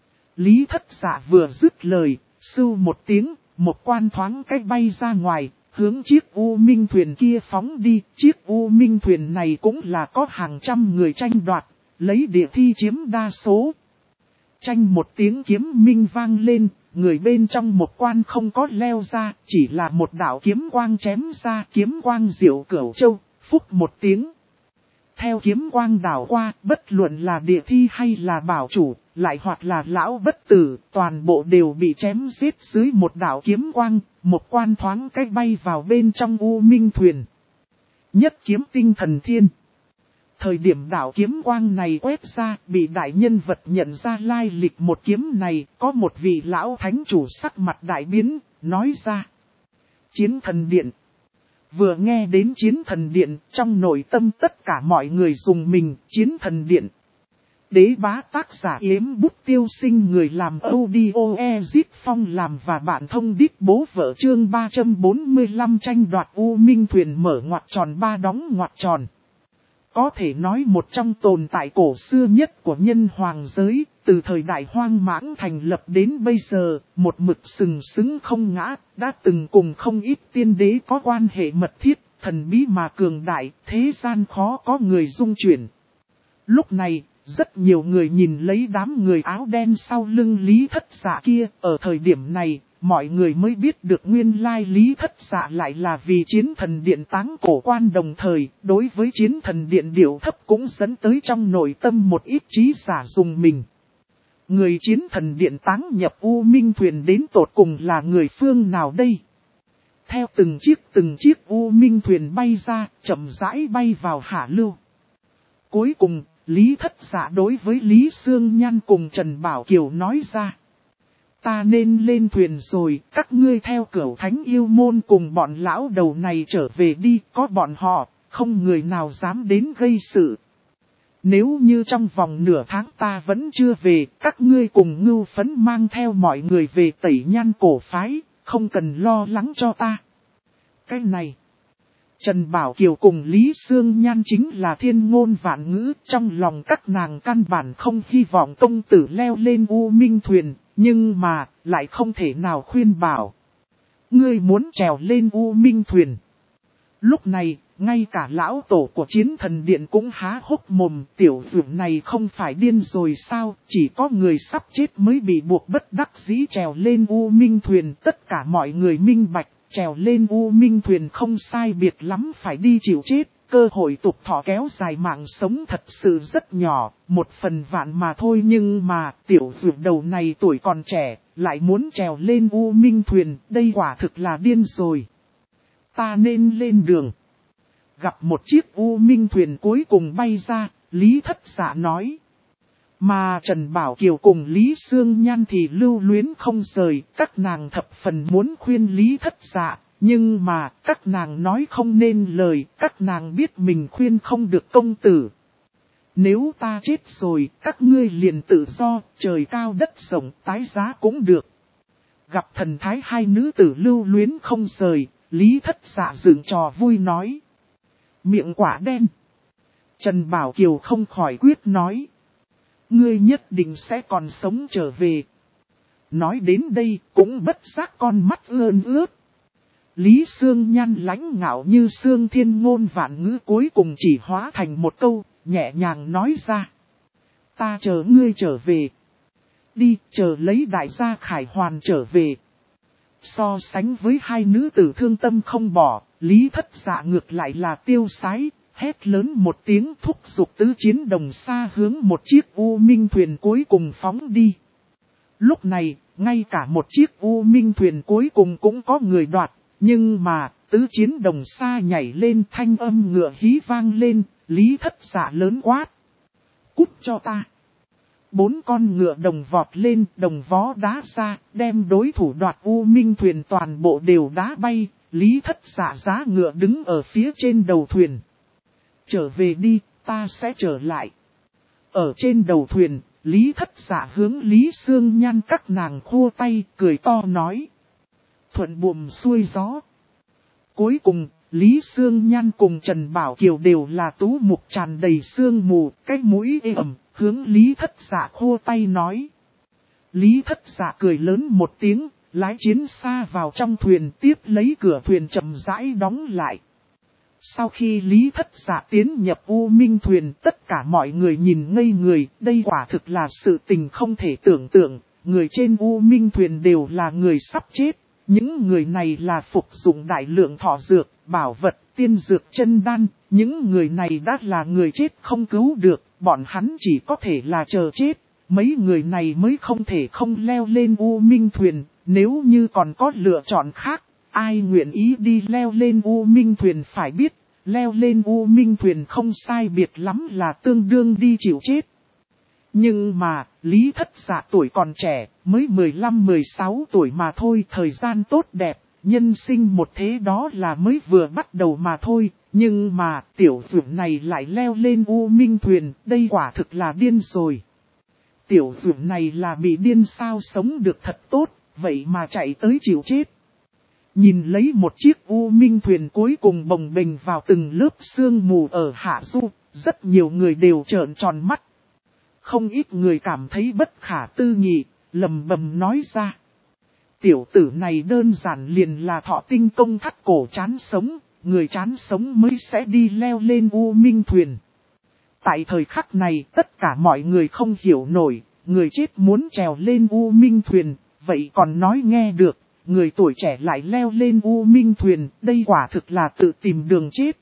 Lý Thất Dạ vừa dứt lời, sưu một tiếng, một quan thoáng cách bay ra ngoài, hướng chiếc U Minh thuyền kia phóng đi. Chiếc U Minh thuyền này cũng là có hàng trăm người tranh đoạt, lấy địa thi chiếm đa số. Tranh một tiếng kiếm minh vang lên, người bên trong một quan không có leo ra, chỉ là một đạo kiếm quang chém ra, kiếm quang diệu cửu châu, phúc một tiếng. Theo kiếm quang đảo qua, bất luận là địa thi hay là bảo chủ, lại hoặc là lão bất tử, toàn bộ đều bị chém giết dưới một đạo kiếm quang, một quan thoáng cách bay vào bên trong U Minh thuyền. Nhất kiếm tinh thần thiên. Thời điểm đạo kiếm quang này quét ra, bị đại nhân vật nhận ra lai lịch một kiếm này, có một vị lão thánh chủ sắc mặt đại biến, nói ra. Chiến thần điện. Vừa nghe đến chiến thần điện, trong nội tâm tất cả mọi người dùng mình, chiến thần điện. Đế bá tác giả Yếm Bút Tiêu Sinh, người làm audio Ezip Phong làm và bạn thông đít bố vợ, chương 345 tranh đoạt U Minh thuyền mở ngoặc tròn 3 đóng ngoặc tròn. Có thể nói một trong tồn tại cổ xưa nhất của nhân hoàng giới, từ thời đại hoang mãng thành lập đến bây giờ, một mực sừng sững không ngã, đã từng cùng không ít tiên đế có quan hệ mật thiết, thần bí mà cường đại, thế gian khó có người dung chuyển. Lúc này, rất nhiều người nhìn lấy đám người áo đen sau lưng Lý Thất Dạ kia, ở thời điểm này, mọi người mới biết được nguyên lai Lý Thất Dạ lại là vì chiến thần điện táng cổ quan, đồng thời, đối với chiến thần điện điệu thấp cũng dẫn tới trong nội tâm một ít trí giả dùng mình. Người chiến thần điện táng nhập U Minh thuyền đến tột cùng là người phương nào đây? Theo từng chiếc U Minh thuyền bay ra, chậm rãi bay vào hạ lưu. Cuối cùng, Lý Thất Dạ đối với Lý Sương Nhan cùng Trần Bảo Kiều nói ra. Ta nên lên thuyền rồi, các ngươi theo Cửu Thánh Yêu Môn cùng bọn lão đầu này trở về đi, có bọn họ, không người nào dám đến gây sự. Nếu như trong vòng nửa tháng ta vẫn chưa về, các ngươi cùng Ngưu Phấn mang theo mọi người về Tẩy Nhan cổ phái, không cần lo lắng cho ta. Cái này, Trần Bảo Kiều cùng Lý Sương Nhan chính là thiên ngôn vạn ngữ, trong lòng các nàng căn bản không hy vọng công tử leo lên U Minh thuyền, nhưng mà, lại không thể nào khuyên bảo. Ngươi muốn trèo lên U Minh thuyền. Lúc này, ngay cả lão tổ của chiến thần điện cũng há hốc mồm, tiểu dược này không phải điên rồi sao, chỉ có người sắp chết mới bị buộc bất đắc dĩ trèo lên U Minh thuyền. Tất cả mọi người minh bạch, trèo lên U Minh thuyền không sai biệt lắm phải đi chịu chết, cơ hội tục thọ kéo dài mạng sống thật sự rất nhỏ, 1/1000 mà thôi, nhưng mà tiểu dược đầu này tuổi còn trẻ, lại muốn trèo lên U Minh thuyền, đây quả thực là điên rồi. Ta nên lên đường. Gặp một chiếc U Minh thuyền cuối cùng bay ra, Lý Thất Dạ nói. Mà Trần Bảo Kiều cùng Lý Sương Nhan thì lưu luyến không rời, các nàng thập phần muốn khuyên Lý Thất Dạ, nhưng mà các nàng nói không nên lời, các nàng biết mình khuyên không được công tử. Nếu ta chết rồi, các ngươi liền tự do, trời cao đất rộng, tái giá cũng được. Gặp thần thái hai nữ tử lưu luyến không rời, Lý Thất Dạ dựng trò vui nói. Miệng quả đen. Trần Bảo Kiều không khỏi quyết nói. Ngươi nhất định sẽ còn sống trở về. Nói đến đây cũng bất giác con mắt ươn ướt. Lý Sương Nhan lãnh ngạo như Sương Thiên Ngôn vạn ngữ cuối cùng chỉ hóa thành một câu, nhẹ nhàng nói ra. Ta chờ ngươi trở về. Đi, chờ lấy đại gia Khải Hoàn trở về. So sánh với hai nữ tử thương tâm không bỏ, Lý Thất Dạ ngược lại là tiêu sái, hét lớn một tiếng thúc giục tứ chiến đồng xa hướng một chiếc U Minh thuyền cuối cùng phóng đi. Lúc này, ngay cả một chiếc U Minh thuyền cuối cùng cũng có người đoạt, nhưng mà, tứ chiến đồng xa nhảy lên thanh âm ngựa hí vang lên, Lý Thất Dạ lớn quát. Cút cho ta! 4 con ngựa đồng vọt lên, đồng vó đá ra, đem đối thủ đoạt U Minh thuyền toàn bộ đều đá bay, Lý Thất Dạ giá ngựa đứng ở phía trên đầu thuyền. Trở về đi, ta sẽ trở lại. Ở trên đầu thuyền, Lý Thất Dạ hướng Lý Sương Nhan các nàng khua tay, cười to nói. Thuận buồm xuôi gió. Cuối cùng, Lý Sương Nhan cùng Trần Bảo Kiều đều là tú mục tràn đầy sương mù, cái mũi ê ẩm, hướng Lý Thất Dạ khua tay nói. Lý Thất Dạ cười lớn một tiếng, lái chiến xa vào trong thuyền tiếp lấy cửa thuyền chậm rãi đóng lại. Sau khi Lý Thất Dạ tiến nhập U Minh thuyền, tất cả mọi người nhìn ngây người, đây quả thực là sự tình không thể tưởng tượng, người trên U Minh thuyền đều là người sắp chết. Những người này là phục dụng đại lượng thọ dược, bảo vật, tiên dược chân đan, những người này đã là người chết không cứu được, bọn hắn chỉ có thể là chờ chết. Mấy người này mới không thể không leo lên U Minh thuyền, nếu như còn có lựa chọn khác, ai nguyện ý đi leo lên U Minh thuyền phải biết, leo lên U Minh thuyền không sai biệt lắm là tương đương đi chịu chết. Nhưng mà, Lý Thất Dạ tuổi còn trẻ, mới 15-16 tuổi mà thôi, thời gian tốt đẹp, nhân sinh một thế đó là mới vừa bắt đầu mà thôi. Nhưng mà, tiểu dũng này lại leo lên U Minh thuyền, đây quả thực là điên rồi. Tiểu dũng này là bị điên sao, sống được thật tốt, vậy mà chạy tới chịu chết. Nhìn lấy một chiếc U Minh thuyền cuối cùng bồng bềnh vào từng lớp sương mù ở hạ du, rất nhiều người đều trợn tròn mắt. Không ít người cảm thấy bất khả tư nghị, lầm bầm nói ra. Tiểu tử này đơn giản liền là thọ tinh công thắt cổ chán sống, người chán sống mới sẽ đi leo lên U Minh thuyền. Tại thời khắc này tất cả mọi người không hiểu nổi, người chết muốn trèo lên U Minh thuyền, vậy còn nói nghe được, người tuổi trẻ lại leo lên U Minh thuyền, đây quả thực là tự tìm đường chết.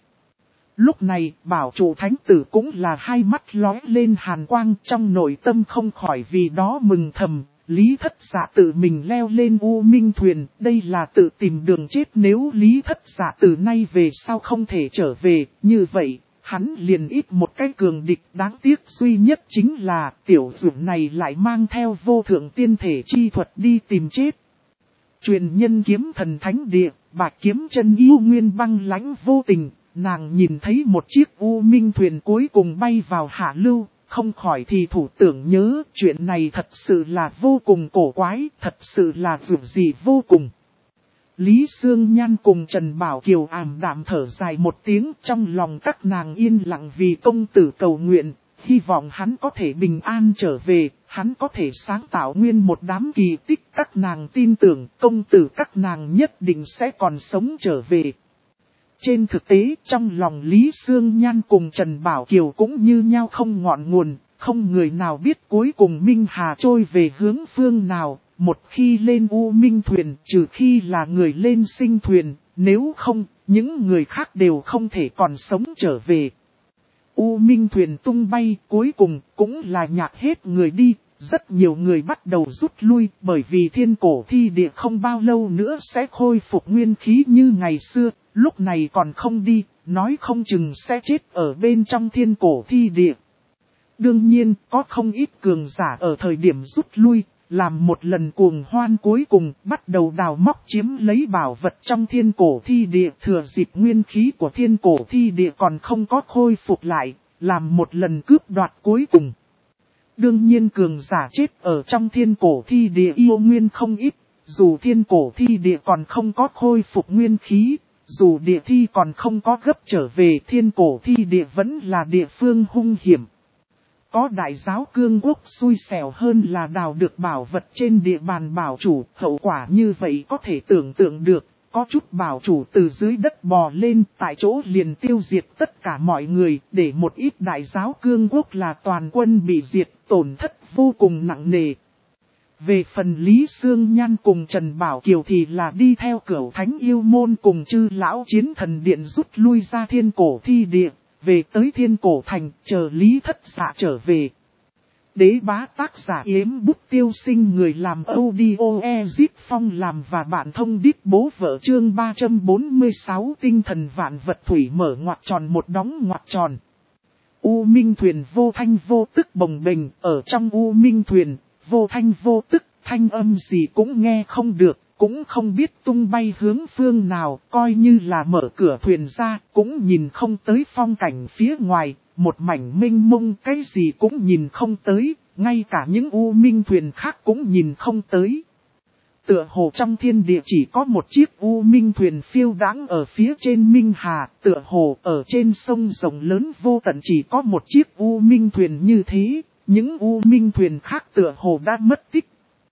Lúc này, bảo chủ thánh tử cũng là hai mắt lóe lên hàn quang, trong nội tâm không khỏi vì đó mừng thầm. Lý Thất Dạ tự mình leo lên U Minh thuyền, đây là tự tìm đường chết. Nếu Lý Thất Dạ từ nay về sau không thể trở về, như vậy, hắn liền ít một cái cường địch. Đáng tiếc duy nhất chính là tiểu dũng này lại mang theo vô thượng tiên thể chi thuật đi tìm chết. Truyền nhân kiếm thần thánh địa, bạch kiếm chân yêu nguyên băng lãnh vô tình. Nàng nhìn thấy một chiếc U Minh thuyền cuối cùng bay vào hạ lưu, không khỏi thì thủ tưởng nhớ chuyện này thật sự là vô cùng cổ quái, thật sự là vượt gì vô cùng. Lý Sương Nhan cùng Trần Bảo Kiều ảm đạm thở dài một tiếng, trong lòng các nàng yên lặng vì công tử cầu nguyện, hy vọng hắn có thể bình an trở về, hắn có thể sáng tạo nguyên một đám kỳ tích. Các nàng tin tưởng công tử các nàng nhất định sẽ còn sống trở về. Trên thực tế, trong lòng Lý Sương Nhan cùng Trần Bảo Kiều cũng như nhau không ngọn nguồn, không người nào biết cuối cùng Minh Hà trôi về hướng phương nào. Một khi lên U Minh thuyền, trừ khi là người lên sinh thuyền, nếu không, những người khác đều không thể còn sống trở về. U Minh thuyền tung bay, cuối cùng cũng là nhạc hết người đi. Rất nhiều người bắt đầu rút lui, bởi vì thiên cổ thi địa không bao lâu nữa sẽ khôi phục nguyên khí như ngày xưa, lúc này còn không đi, nói không chừng sẽ chết ở bên trong thiên cổ thi địa. Đương nhiên, có không ít cường giả ở thời điểm rút lui, làm một lần cuồng hoan cuối cùng, bắt đầu đào móc chiếm lấy bảo vật trong thiên cổ thi địa, thừa dịp nguyên khí của thiên cổ thi địa còn không có khôi phục lại, làm một lần cướp đoạt cuối cùng. Đương nhiên cường giả chết ở trong thiên cổ thi địa yêu nguyên không ít, dù thiên cổ thi địa còn không có khôi phục nguyên khí, dù địa thi còn không có gấp trở về, thiên cổ thi địa vẫn là địa phương hung hiểm. Có đại giáo cương quốc xui xẻo hơn là đào được bảo vật trên địa bàn bảo chủ, hậu quả như vậy có thể tưởng tượng được. Có chút bảo chủ từ dưới đất bò lên, tại chỗ liền tiêu diệt tất cả mọi người, để một ít đại giáo cương quốc là toàn quân bị diệt, tổn thất vô cùng nặng nề. Về phần Lý Sương Nhan cùng Trần Bảo Kiều thì là đi theo Cửu Thánh Yêu Môn cùng Chư Lão Chiến Thần Điện rút lui ra Thiên Cổ Thi Địa, về tới Thiên Cổ Thành, chờ Lý Thất Dạ trở về. Đế bá tác giả Yếm Bút Tiêu Sinh, người làm audio Ezip Phong làm và bạn thông đít bố vợ, chương 346 tinh thần vạn vật thủy mở ngoặc tròn một đóng ngoặc tròn. U Minh Thuyền vô thanh vô tức bồng bềnh, ở trong U Minh Thuyền, vô thanh vô tức, thanh âm gì cũng nghe không được, cũng không biết tung bay hướng phương nào, coi như là mở cửa thuyền ra, cũng nhìn không tới phong cảnh phía ngoài. Một mảnh mênh mông, cái gì cũng nhìn không tới, ngay cả những U Minh thuyền khác cũng nhìn không tới. Tựa hồ trong thiên địa chỉ có một chiếc U Minh thuyền phiêu đãng ở phía trên Minh Hà, tựa hồ ở trên sông rộng lớn vô tận chỉ có một chiếc U Minh thuyền như thế, những U Minh thuyền khác tựa hồ đã mất tích.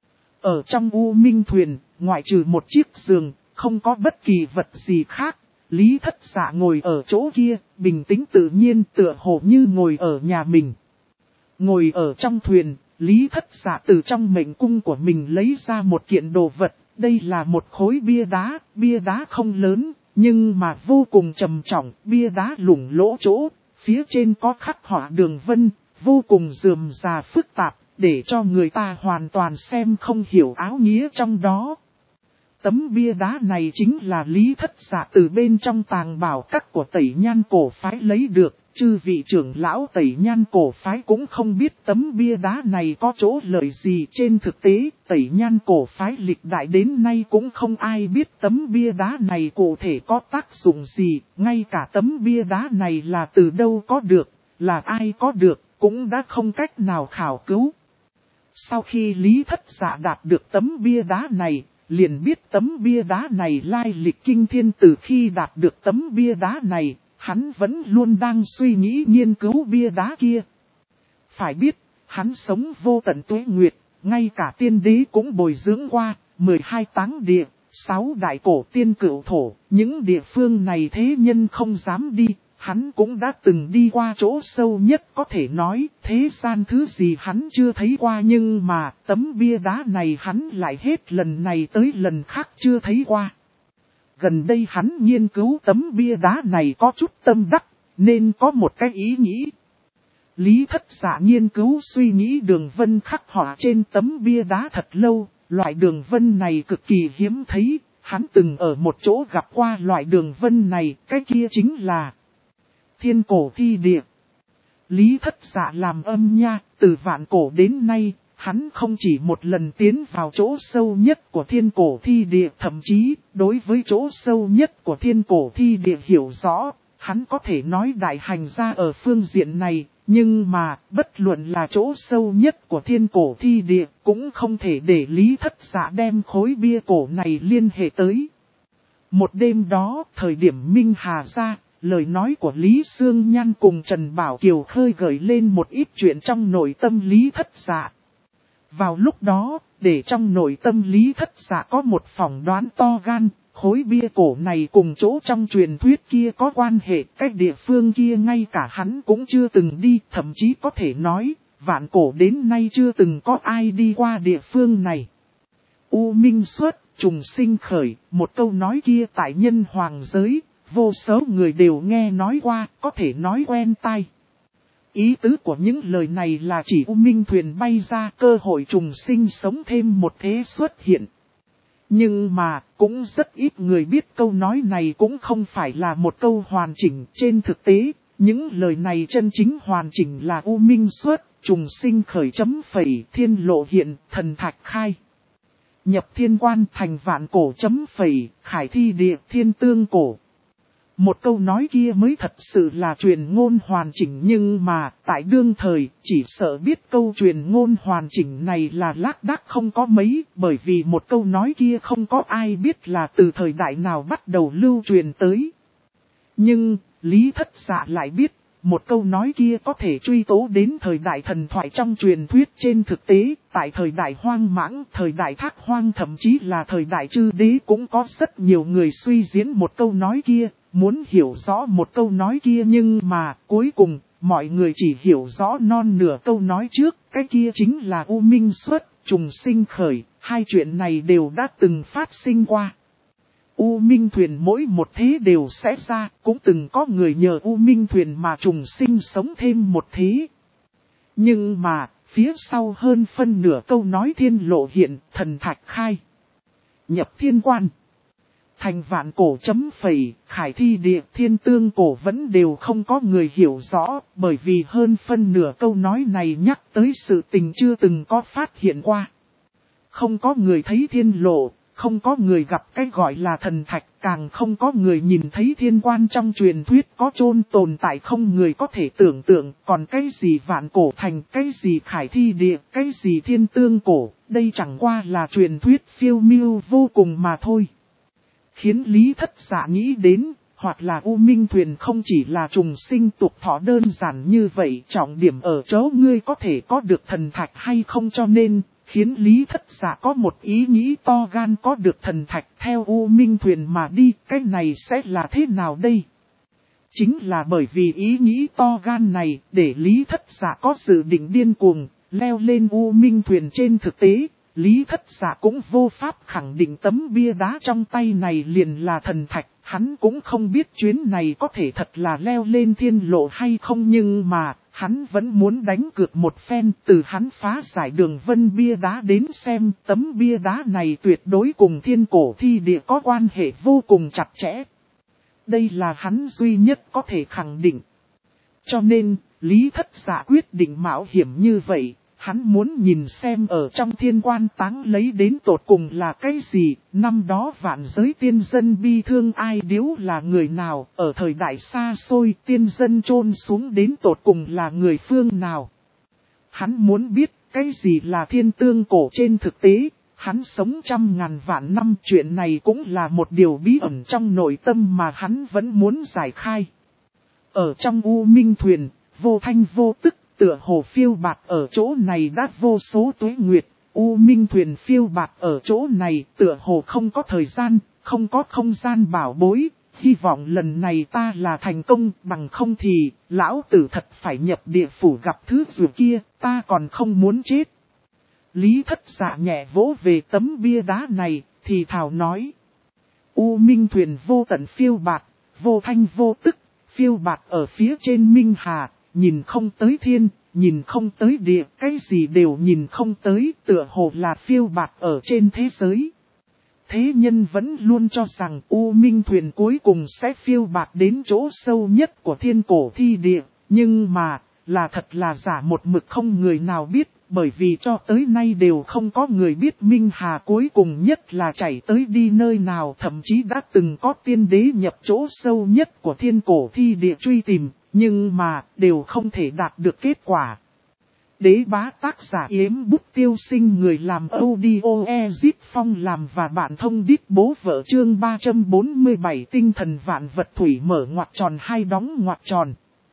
Ở trong U Minh thuyền, ngoại trừ một chiếc giường, không có bất kỳ vật gì khác. Lý Thất Dạ ngồi ở chỗ kia, bình tĩnh tự nhiên, tựa hồ như ngồi ở nhà mình. Ngồi ở trong thuyền, Lý Thất Dạ từ trong mệnh cung của mình lấy ra một kiện đồ vật. Đây là một khối bia đá không lớn, nhưng mà vô cùng trầm trọng. Bia đá lủng lỗ chỗ, phía trên có khắc họa đường vân, vô cùng rườm rà phức tạp, để cho người ta hoàn toàn xem không hiểu áo nghĩa trong đó. Tấm bia đá này chính là Lý Thất Dạ từ bên trong tàng bảo các của Tẩy Nhan cổ phái lấy được, chư vị trưởng lão Tẩy Nhan cổ phái cũng không biết tấm bia đá này có chỗ lợi gì. Trên thực tế, Tẩy Nhan cổ phái lịch đại đến nay cũng không ai biết tấm bia đá này cụ thể có tác dụng gì, ngay cả tấm bia đá này là từ đâu có được, là ai có được, cũng đã không cách nào khảo cứu. Sau khi Lý Thất Dạ đạt được tấm bia đá này, liền biết tấm bia đá này lai lịch kinh thiên. Từ khi đạt được tấm bia đá này, hắn vẫn luôn đang suy nghĩ nghiên cứu bia đá kia. Phải biết, hắn sống vô tận tuế nguyệt, ngay cả tiên đế cũng bồi dưỡng qua, 12 táng địa, 6 đại cổ tiên cửu thổ, những địa phương này thế nhân không dám đi. Hắn cũng đã từng đi qua chỗ sâu nhất, có thể nói thế gian thứ gì hắn chưa thấy qua, nhưng mà tấm bia đá này hắn lại hết lần này tới lần khác chưa thấy qua. Gần đây hắn nghiên cứu tấm bia đá này có chút tâm đắc, nên có một cái ý nghĩ. Lý Thất Dạ nghiên cứu suy nghĩ đường vân khắc họa trên tấm bia đá thật lâu, loại đường vân này cực kỳ hiếm thấy, hắn từng ở một chỗ gặp qua loại đường vân này, cái kia chính là Thiên Cổ Thi Địa. Lý Thất Dạ làm âm nha, từ vạn cổ đến nay, hắn không chỉ một lần tiến vào chỗ sâu nhất của Thiên Cổ Thi Địa, thậm chí, đối với chỗ sâu nhất của Thiên Cổ Thi Địa hiểu rõ, hắn có thể nói đại hành ra ở phương diện này, nhưng mà, bất luận là chỗ sâu nhất của Thiên Cổ Thi Địa, cũng không thể để Lý Thất Dạ đem khối bia cổ này liên hệ tới. Một đêm đó, thời điểm Minh Hà ra, lời nói của Lý Sương Nhan cùng Trần Bảo Kiều khơi gợi lên một ít chuyện trong nội tâm Lý Thất Dạ. Vào lúc đó, để trong nội tâm Lý Thất Dạ có một phỏng đoán to gan, khối bia cổ này cùng chỗ trong truyền thuyết kia có quan hệ, cách địa phương kia ngay cả hắn cũng chưa từng đi, thậm chí có thể nói, vạn cổ đến nay chưa từng có ai đi qua địa phương này. U minh xuất, trùng sinh khởi, một câu nói kia tại nhân hoàng giới, vô số người đều nghe nói qua, có thể nói quen tai. Ý tứ của những lời này là chỉ U Minh thuyền bay ra, cơ hội trùng sinh sống thêm một thế xuất hiện. Nhưng mà, cũng rất ít người biết câu nói này cũng không phải là một câu hoàn chỉnh. Trên thực tế, những lời này chân chính hoàn chỉnh là U Minh xuất, trùng sinh khởi chấm phẩy, thiên lộ hiện, thần thạch khai. Nhập thiên quan thành vạn cổ chấm phẩy, khải thi địa thiên tương cổ. Một câu nói kia mới thật sự là truyền ngôn hoàn chỉnh, nhưng mà tại đương thời chỉ sợ biết câu truyền ngôn hoàn chỉnh này là lác đác không có mấy, bởi vì một câu nói kia không có ai biết là từ thời đại nào bắt đầu lưu truyền tới. Nhưng Lý Thất Dạ lại biết, một câu nói kia có thể truy tố đến thời đại thần thoại trong truyền thuyết. Trên thực tế, tại thời đại hoang mãng, thời đại thác hoang, thậm chí là thời đại chư đế cũng có rất nhiều người suy diễn một câu nói kia, muốn hiểu rõ một câu nói kia, nhưng mà cuối cùng mọi người chỉ hiểu rõ non nửa câu nói trước, cái kia chính là U Minh xuất, trùng sinh khởi, hai chuyện này đều đã từng phát sinh qua. U Minh Thuyền mỗi một thế đều sẽ ra, cũng từng có người nhờ U Minh Thuyền mà trùng sinh sống thêm một thế. Nhưng mà, phía sau hơn phân nửa câu nói thiên lộ hiện, thần thạch khai. Nhập thiên quan. Thành vạn cổ chấm phẩy, khải thi địa, thiên tương cổ vẫn đều không có người hiểu rõ, bởi vì hơn phân nửa câu nói này nhắc tới sự tình chưa từng có phát hiện qua. Không có người thấy thiên lộ, không có người gặp cái gọi là thần thạch, càng không có người nhìn thấy thiên quan trong truyền thuyết có chôn tồn tại, không người có thể tưởng tượng, còn cái gì vạn cổ thành, cái gì khải thi địa, cái gì thiên tương cổ, đây chẳng qua là truyền thuyết phiêu miêu vô cùng mà thôi. Khiến Lý Thất Dạ nghĩ đến, hoặc là U Minh Thuyền không chỉ là trùng sinh tục thọ đơn giản như vậy, trọng điểm ở chỗ ngươi có thể có được thần thạch hay không, cho nên khiến Lý Thất Dạ có một ý nghĩ to gan có được thần thạch theo U Minh Thuyền mà đi, cái này sẽ là thế nào đây? Chính là bởi vì ý nghĩ to gan này, để Lý Thất Dạ có dự định điên cuồng, leo lên U Minh Thuyền. Trên thực tế, Lý Thất Dạ cũng vô pháp khẳng định tấm bia đá trong tay này liền là thần thạch, hắn cũng không biết chuyến này có thể thật là leo lên thiên lộ hay không, nhưng mà hắn vẫn muốn đánh cược một phen. Từ hắn phá giải đường vân bia đá đến xem, tấm bia đá này tuyệt đối cùng thiên cổ thi địa có quan hệ vô cùng chặt chẽ. Đây là hắn duy nhất có thể khẳng định. Cho nên, Lý Thất Dạ quyết định mạo hiểm như vậy. Hắn muốn nhìn xem ở trong thiên quan táng lấy đến tột cùng là cái gì, năm đó vạn giới tiên dân bi thương ai điếu là người nào, ở thời đại xa xôi tiên dân chôn xuống đến tột cùng là người phương nào. Hắn muốn biết cái gì là thiên tương cổ. Trên thực tế, hắn sống trăm ngàn vạn năm, chuyện này cũng là một điều bí ẩn trong nội tâm mà hắn vẫn muốn giải khai. Ở trong U Minh Thuyền, vô thanh vô tức, tựa hồ phiêu bạt ở chỗ này đã vô số tuế nguyệt. U Minh Thuyền phiêu bạt ở chỗ này tựa hồ không có thời gian, không có không gian bảo bối. Hy vọng lần này ta là thành công, bằng không thì lão tử thật phải nhập địa phủ gặp thứ dù kia, ta còn không muốn chết. Lý Thất Dạ nhẹ vỗ về tấm bia đá này, thì thào nói. U Minh Thuyền vô tận phiêu bạt, vô thanh vô tức, phiêu bạt ở phía trên Minh Hà. Nhìn không tới thiên, nhìn không tới địa, cái gì đều nhìn không tới, tựa hồ là phiêu bạt ở trên thế giới. Thế nhân vẫn luôn cho rằng U Minh Thuyền cuối cùng sẽ phiêu bạt đến chỗ sâu nhất của thiên cổ thi địa, nhưng mà, là thật là giả một mực không người nào biết, bởi vì cho tới nay đều không có người biết Minh Hà cuối cùng nhất là chảy tới đi nơi nào, thậm chí đã từng có tiên đế nhập chỗ sâu nhất của thiên cổ thi địa truy tìm. Nhưng mà, đều không thể đạt được kết quả. Đế bá tác giả Yếm Bút Tiêu Sinh, người làm audio Ezip Phong làm và bạn thông đít bố vợ. Chương 347 tinh thần vạn vật thủy mở ngoặc tròn hai đóng ngoặc tròn.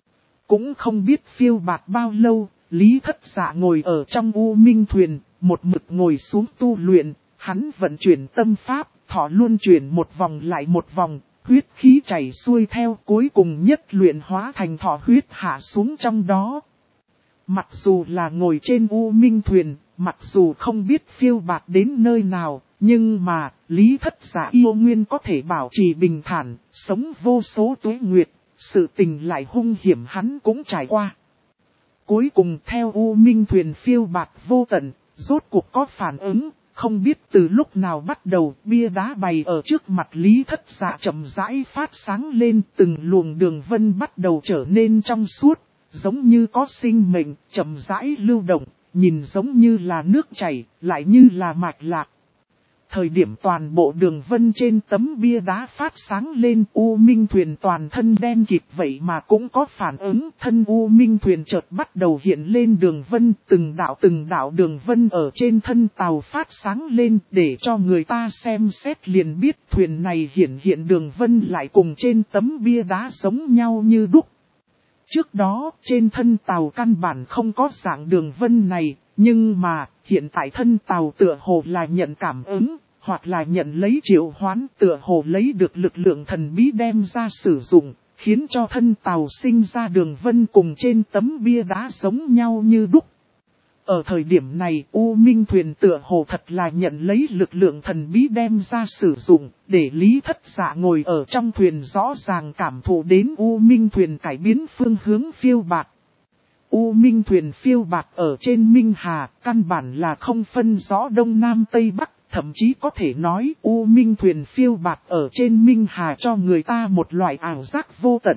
Cũng không biết phiêu bạt bao lâu, Lý Thất Dạ ngồi ở trong U Minh Thuyền, một mực ngồi xuống tu luyện, hắn vận chuyển tâm pháp, thọ luôn chuyển một vòng lại một vòng. Huyết khí chảy xuôi theo, cuối cùng nhất luyện hóa thành thọ huyết hạ xuống trong đó. Mặc dù là ngồi trên U Minh Thuyền, mặc dù không biết phiêu bạt đến nơi nào, nhưng mà, Lý Thất Dạ yêu nguyên có thể bảo trì bình thản, sống vô số tuế nguyệt, sự tình lại hung hiểm hắn cũng trải qua. Cuối cùng theo U Minh Thuyền phiêu bạt vô tận, rốt cuộc có phản ứng. Không biết từ lúc nào bắt đầu, bia đá bày ở trước mặt Lý Thất Dạ chậm rãi phát sáng lên, từng luồng đường vân bắt đầu trở nên trong suốt, giống như có sinh mệnh, chậm rãi lưu động, nhìn giống như là nước chảy, lại như là mạch lạc. Thời điểm toàn bộ đường vân trên tấm bia đá phát sáng lên, U Minh Thuyền toàn thân đen kịt vậy mà cũng có phản ứng. Thân U Minh Thuyền chợt bắt đầu hiện lên đường vân, từng đạo đường vân ở trên thân tàu phát sáng lên, để cho người ta xem xét liền biết thuyền này hiện đường vân lại cùng trên tấm bia đá giống nhau như đúc. Trước đó, trên thân tàu căn bản không có dạng đường vân này, nhưng mà, hiện tại thân tàu tựa hồ là nhận cảm ứng, hoặc là nhận lấy triệu hoán, tựa hồ lấy được lực lượng thần bí đem ra sử dụng, khiến cho thân tàu sinh ra đường vân cùng trên tấm bia đá giống nhau như đúc. Ở thời điểm này, U Minh Thuyền tựa hồ thật là nhận lấy lực lượng thần bí đem ra sử dụng, để Lý Thất Dạ ngồi ở trong thuyền rõ ràng cảm thụ đến U Minh Thuyền cải biến phương hướng phiêu bạt. U Minh Thuyền phiêu bạt ở trên Minh Hà, căn bản là không phân rõ Đông Nam Tây Bắc, thậm chí có thể nói U Minh Thuyền phiêu bạt ở trên Minh Hà cho người ta một loại ảo giác vô tận.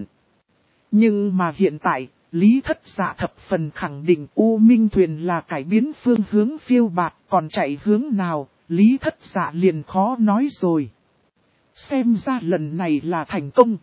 Nhưng mà hiện tại, Lý Thất Dạ thập phần khẳng định U Minh Thuyền là cải biến phương hướng phiêu bạt, còn chạy hướng nào, Lý Thất Dạ liền khó nói rồi. Xem ra lần này là thành công.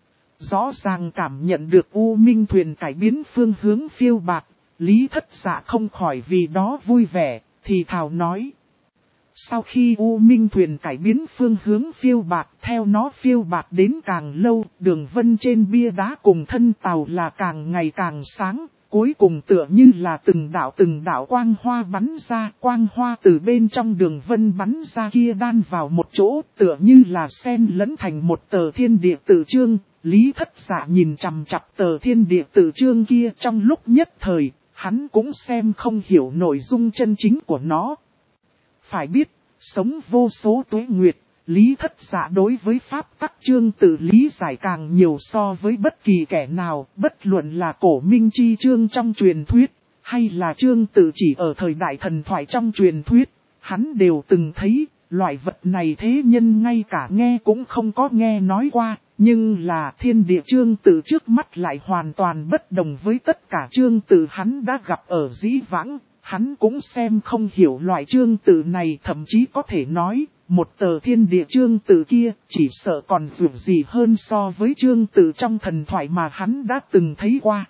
Rõ ràng cảm nhận được U Minh Thuyền cải biến phương hướng phiêu bạt, Lý Thất Dạ không khỏi vì đó vui vẻ, thì thào nói. Sau khi U Minh Thuyền cải biến phương hướng phiêu bạt, theo nó phiêu bạt đến càng lâu, đường vân trên bia đá cùng thân tàu là càng ngày càng sáng, cuối cùng tựa như là từng đạo quang hoa bắn ra, quang hoa từ bên trong đường vân bắn ra kia đan vào một chỗ, tựa như là xen lẫn thành một tờ thiên địa tự chương. Lý Thất Dạ nhìn chằm chằm tờ thiên địa tự chương kia trong lúc nhất thời, hắn cũng xem không hiểu nội dung chân chính của nó. Phải biết, sống vô số tuế nguyệt, Lý Thất Dạ đối với pháp tắc chương tự lý giải càng nhiều so với bất kỳ kẻ nào, bất luận là cổ minh chi chương trong truyền thuyết, hay là chương tự chỉ ở thời đại thần thoại trong truyền thuyết, hắn đều từng thấy, loại vật này thế nhân ngay cả nghe cũng không có nghe nói qua, nhưng là thiên địa chương tự trước mắt lại hoàn toàn bất đồng với tất cả chương tự hắn đã gặp ở dĩ vãng. Hắn cũng xem không hiểu loại chương tự này, thậm chí có thể nói, một tờ thiên địa chương tự kia chỉ sợ còn dù gì hơn so với chương tự trong thần thoại mà hắn đã từng thấy qua.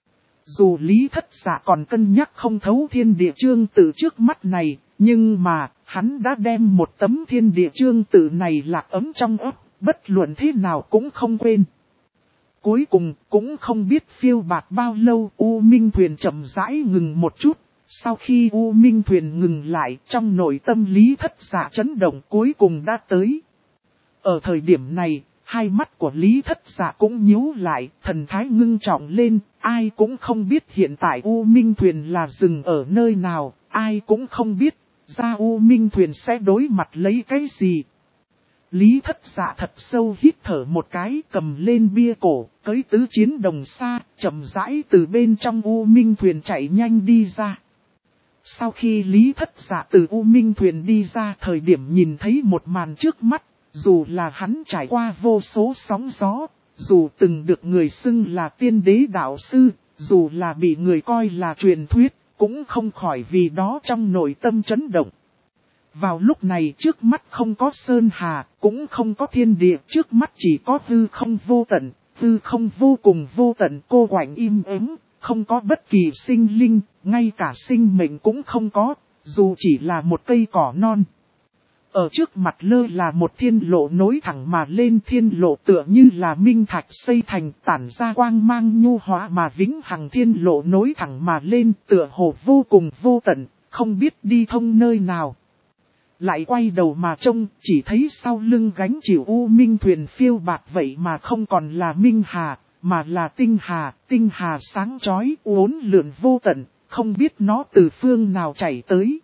Dù Lý Thất Dạ còn cân nhắc không thấu thiên địa chương tự trước mắt này, nhưng mà hắn đã đem một tấm thiên địa chương tự này lạc ấm trong ấp, bất luận thế nào cũng không quên. Cuối cùng cũng không biết phiêu bạt bao lâu, U Minh Thuyền chậm rãi ngừng một chút. Sau khi U Minh Thuyền ngừng lại, trong nội tâm Lý Thất Dạ chấn động cuối cùng đã tới. Ở thời điểm này, hai mắt của Lý Thất Dạ cũng nhíu lại, thần thái ngưng trọng lên, ai cũng không biết hiện tại U Minh Thuyền là dừng ở nơi nào, ai cũng không biết, ra U Minh Thuyền sẽ đối mặt lấy cái gì. Lý Thất Dạ thật sâu hít thở một cái, cầm lên bia cổ, cưỡi tứ chiến đồng xa, chậm rãi từ bên trong U Minh Thuyền chạy nhanh đi ra. Sau khi Lý Thất Dạ từ U Minh Thuyền đi ra, thời điểm nhìn thấy một màn trước mắt, dù là hắn trải qua vô số sóng gió, dù từng được người xưng là tiên đế đạo sư, dù là bị người coi là truyền thuyết, cũng không khỏi vì đó trong nội tâm chấn động. Vào lúc này trước mắt không có sơn hà, cũng không có thiên địa, trước mắt chỉ có hư không vô tận, hư không vô cùng vô tận cô quạnh im ắng. Không có bất kỳ sinh linh, ngay cả sinh mệnh cũng không có, dù chỉ là một cây cỏ non. Ở trước mặt lơ là một thiên lộ nối thẳng mà lên, thiên lộ tựa như là minh thạch xây thành, tản ra quang mang nhu hóa mà vĩnh hằng, thiên lộ nối thẳng mà lên, tựa hồ vô cùng vô tận, không biết đi thông nơi nào. Lại quay đầu mà trông, chỉ thấy sau lưng gánh chịu U Minh Thuyền phiêu bạt vậy mà không còn là Minh Hà, mà là tinh hà sáng chói uốn lượn vô tận, không biết nó từ phương nào chảy tới.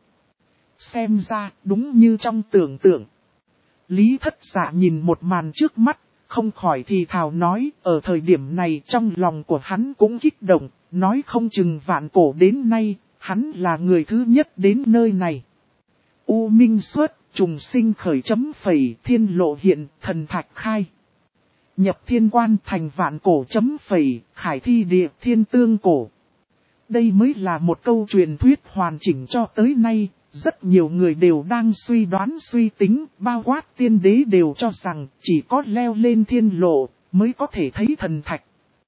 Xem ra đúng như trong tưởng tượng. Lý Thất Dạ nhìn một màn trước mắt, không khỏi thì thào nói, ở thời điểm này trong lòng của hắn cũng kích động, nói không chừng vạn cổ đến nay, hắn là người thứ nhất đến nơi này. U Minh xuất, trùng sinh khởi chấm phẩy, thiên lộ hiện, thần thạch khai. Nhập thiên quan thành vạn cổ chấm phẩy, khải thi địa thiên tương cổ. Đây mới là một câu truyền thuyết hoàn chỉnh cho tới nay, rất nhiều người đều đang suy đoán suy tính, bao quát tiên đế đều cho rằng chỉ có leo lên thiên lộ mới có thể thấy thần thạch.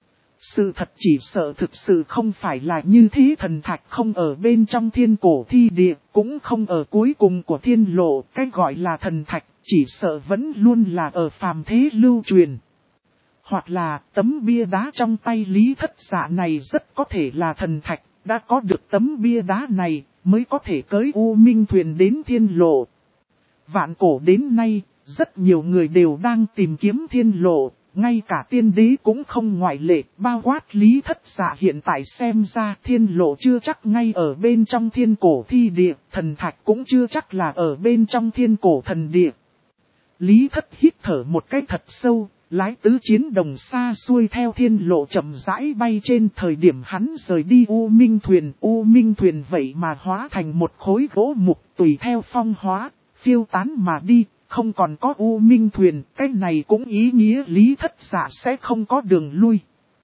Sự thật chỉ sợ thực sự không phải là như thế, thần thạch không ở bên trong thiên cổ thi địa, cũng không ở cuối cùng của thiên lộ, cái gọi là thần thạch chỉ sợ vẫn luôn là ở phàm thế lưu truyền. Hoặc là tấm bia đá trong tay Lý Thất Dạ này rất có thể là thần thạch, đã có được tấm bia đá này mới có thể cưỡi U Minh thuyền đến thiên lộ. Vạn cổ đến nay, rất nhiều người đều đang tìm kiếm thiên lộ, ngay cả tiên đế cũng không ngoại lệ, bao quát Lý Thất Dạ hiện tại xem ra thiên lộ chưa chắc ngay ở bên trong thiên cổ thi địa, thần thạch cũng chưa chắc là ở bên trong thiên cổ thần địa. Lý Thất hít thở một cái thật sâu, lái tứ chiến đồng xa xuôi theo thiên lộ chậm rãi bay trên. Thời điểm hắn rời đi U Minh thuyền vậy mà hóa thành một khối gỗ mục tùy theo phong hóa, phiêu tán mà đi, không còn có U Minh thuyền. Cái này cũng ý nghĩa Lý Thất Dạ sẽ không có đường lui.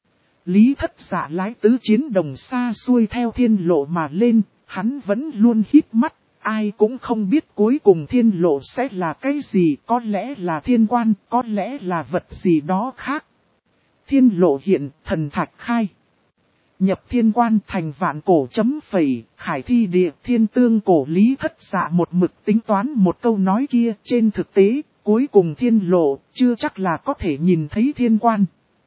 Lý Thất Dạ lái tứ chiến đồng xa xuôi theo thiên lộ mà lên, hắn vẫn luôn hít mắt. Ai cũng không biết cuối cùng thiên lộ sẽ là cái gì, có lẽ là thiên quan, có lẽ là vật gì đó khác. Thiên lộ hiện, thần thạch khai. Nhập thiên quan thành vạn cổ chấm phẩy, khải thi địa thiên tương cổ. Lý Thất Dạ một mực tính toán một câu nói kia. Trên thực tế, cuối cùng thiên lộ, chưa chắc là có thể nhìn thấy thiên quan.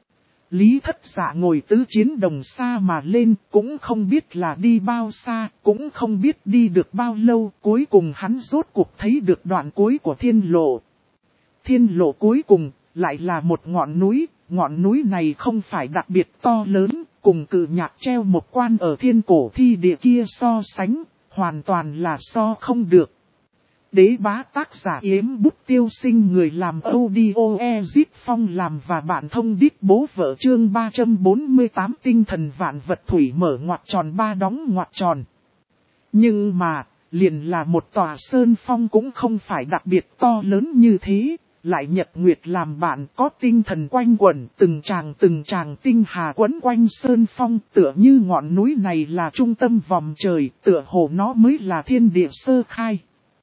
Lý Thất Dạ ngồi tứ chiến đồng xa mà lên, cũng không biết là đi bao xa, cũng không biết đi được bao lâu. Cuối cùng hắn rốt cuộc thấy được đoạn cuối của thiên lộ. Thiên lộ cuối cùng, lại là một ngọn núi này không phải đặc biệt to lớn, cùng Cự Nhạc treo một quan ở thiên cổ thi địa kia so sánh, hoàn toàn là so không được. Đế bá tác giả Yếm Bút Tiêu Sinh, người làm audio Ezip Phong làm và bạn thông đít bố vợ. Chương 348 tinh thần vạn vật thủy mở ngoặc tròn 3 đóng ngoặc tròn. Nhưng mà, liền là một tòa sơn phong cũng không phải đặc biệt to lớn như thế, lại nhật nguyệt làm bạn, có tinh thần quanh quẩn, từng tràng tinh hà quấn quanh sơn phong, tựa như ngọn núi này là trung tâm vòng trời, tựa hồ nó mới là thiên địa sơ khai.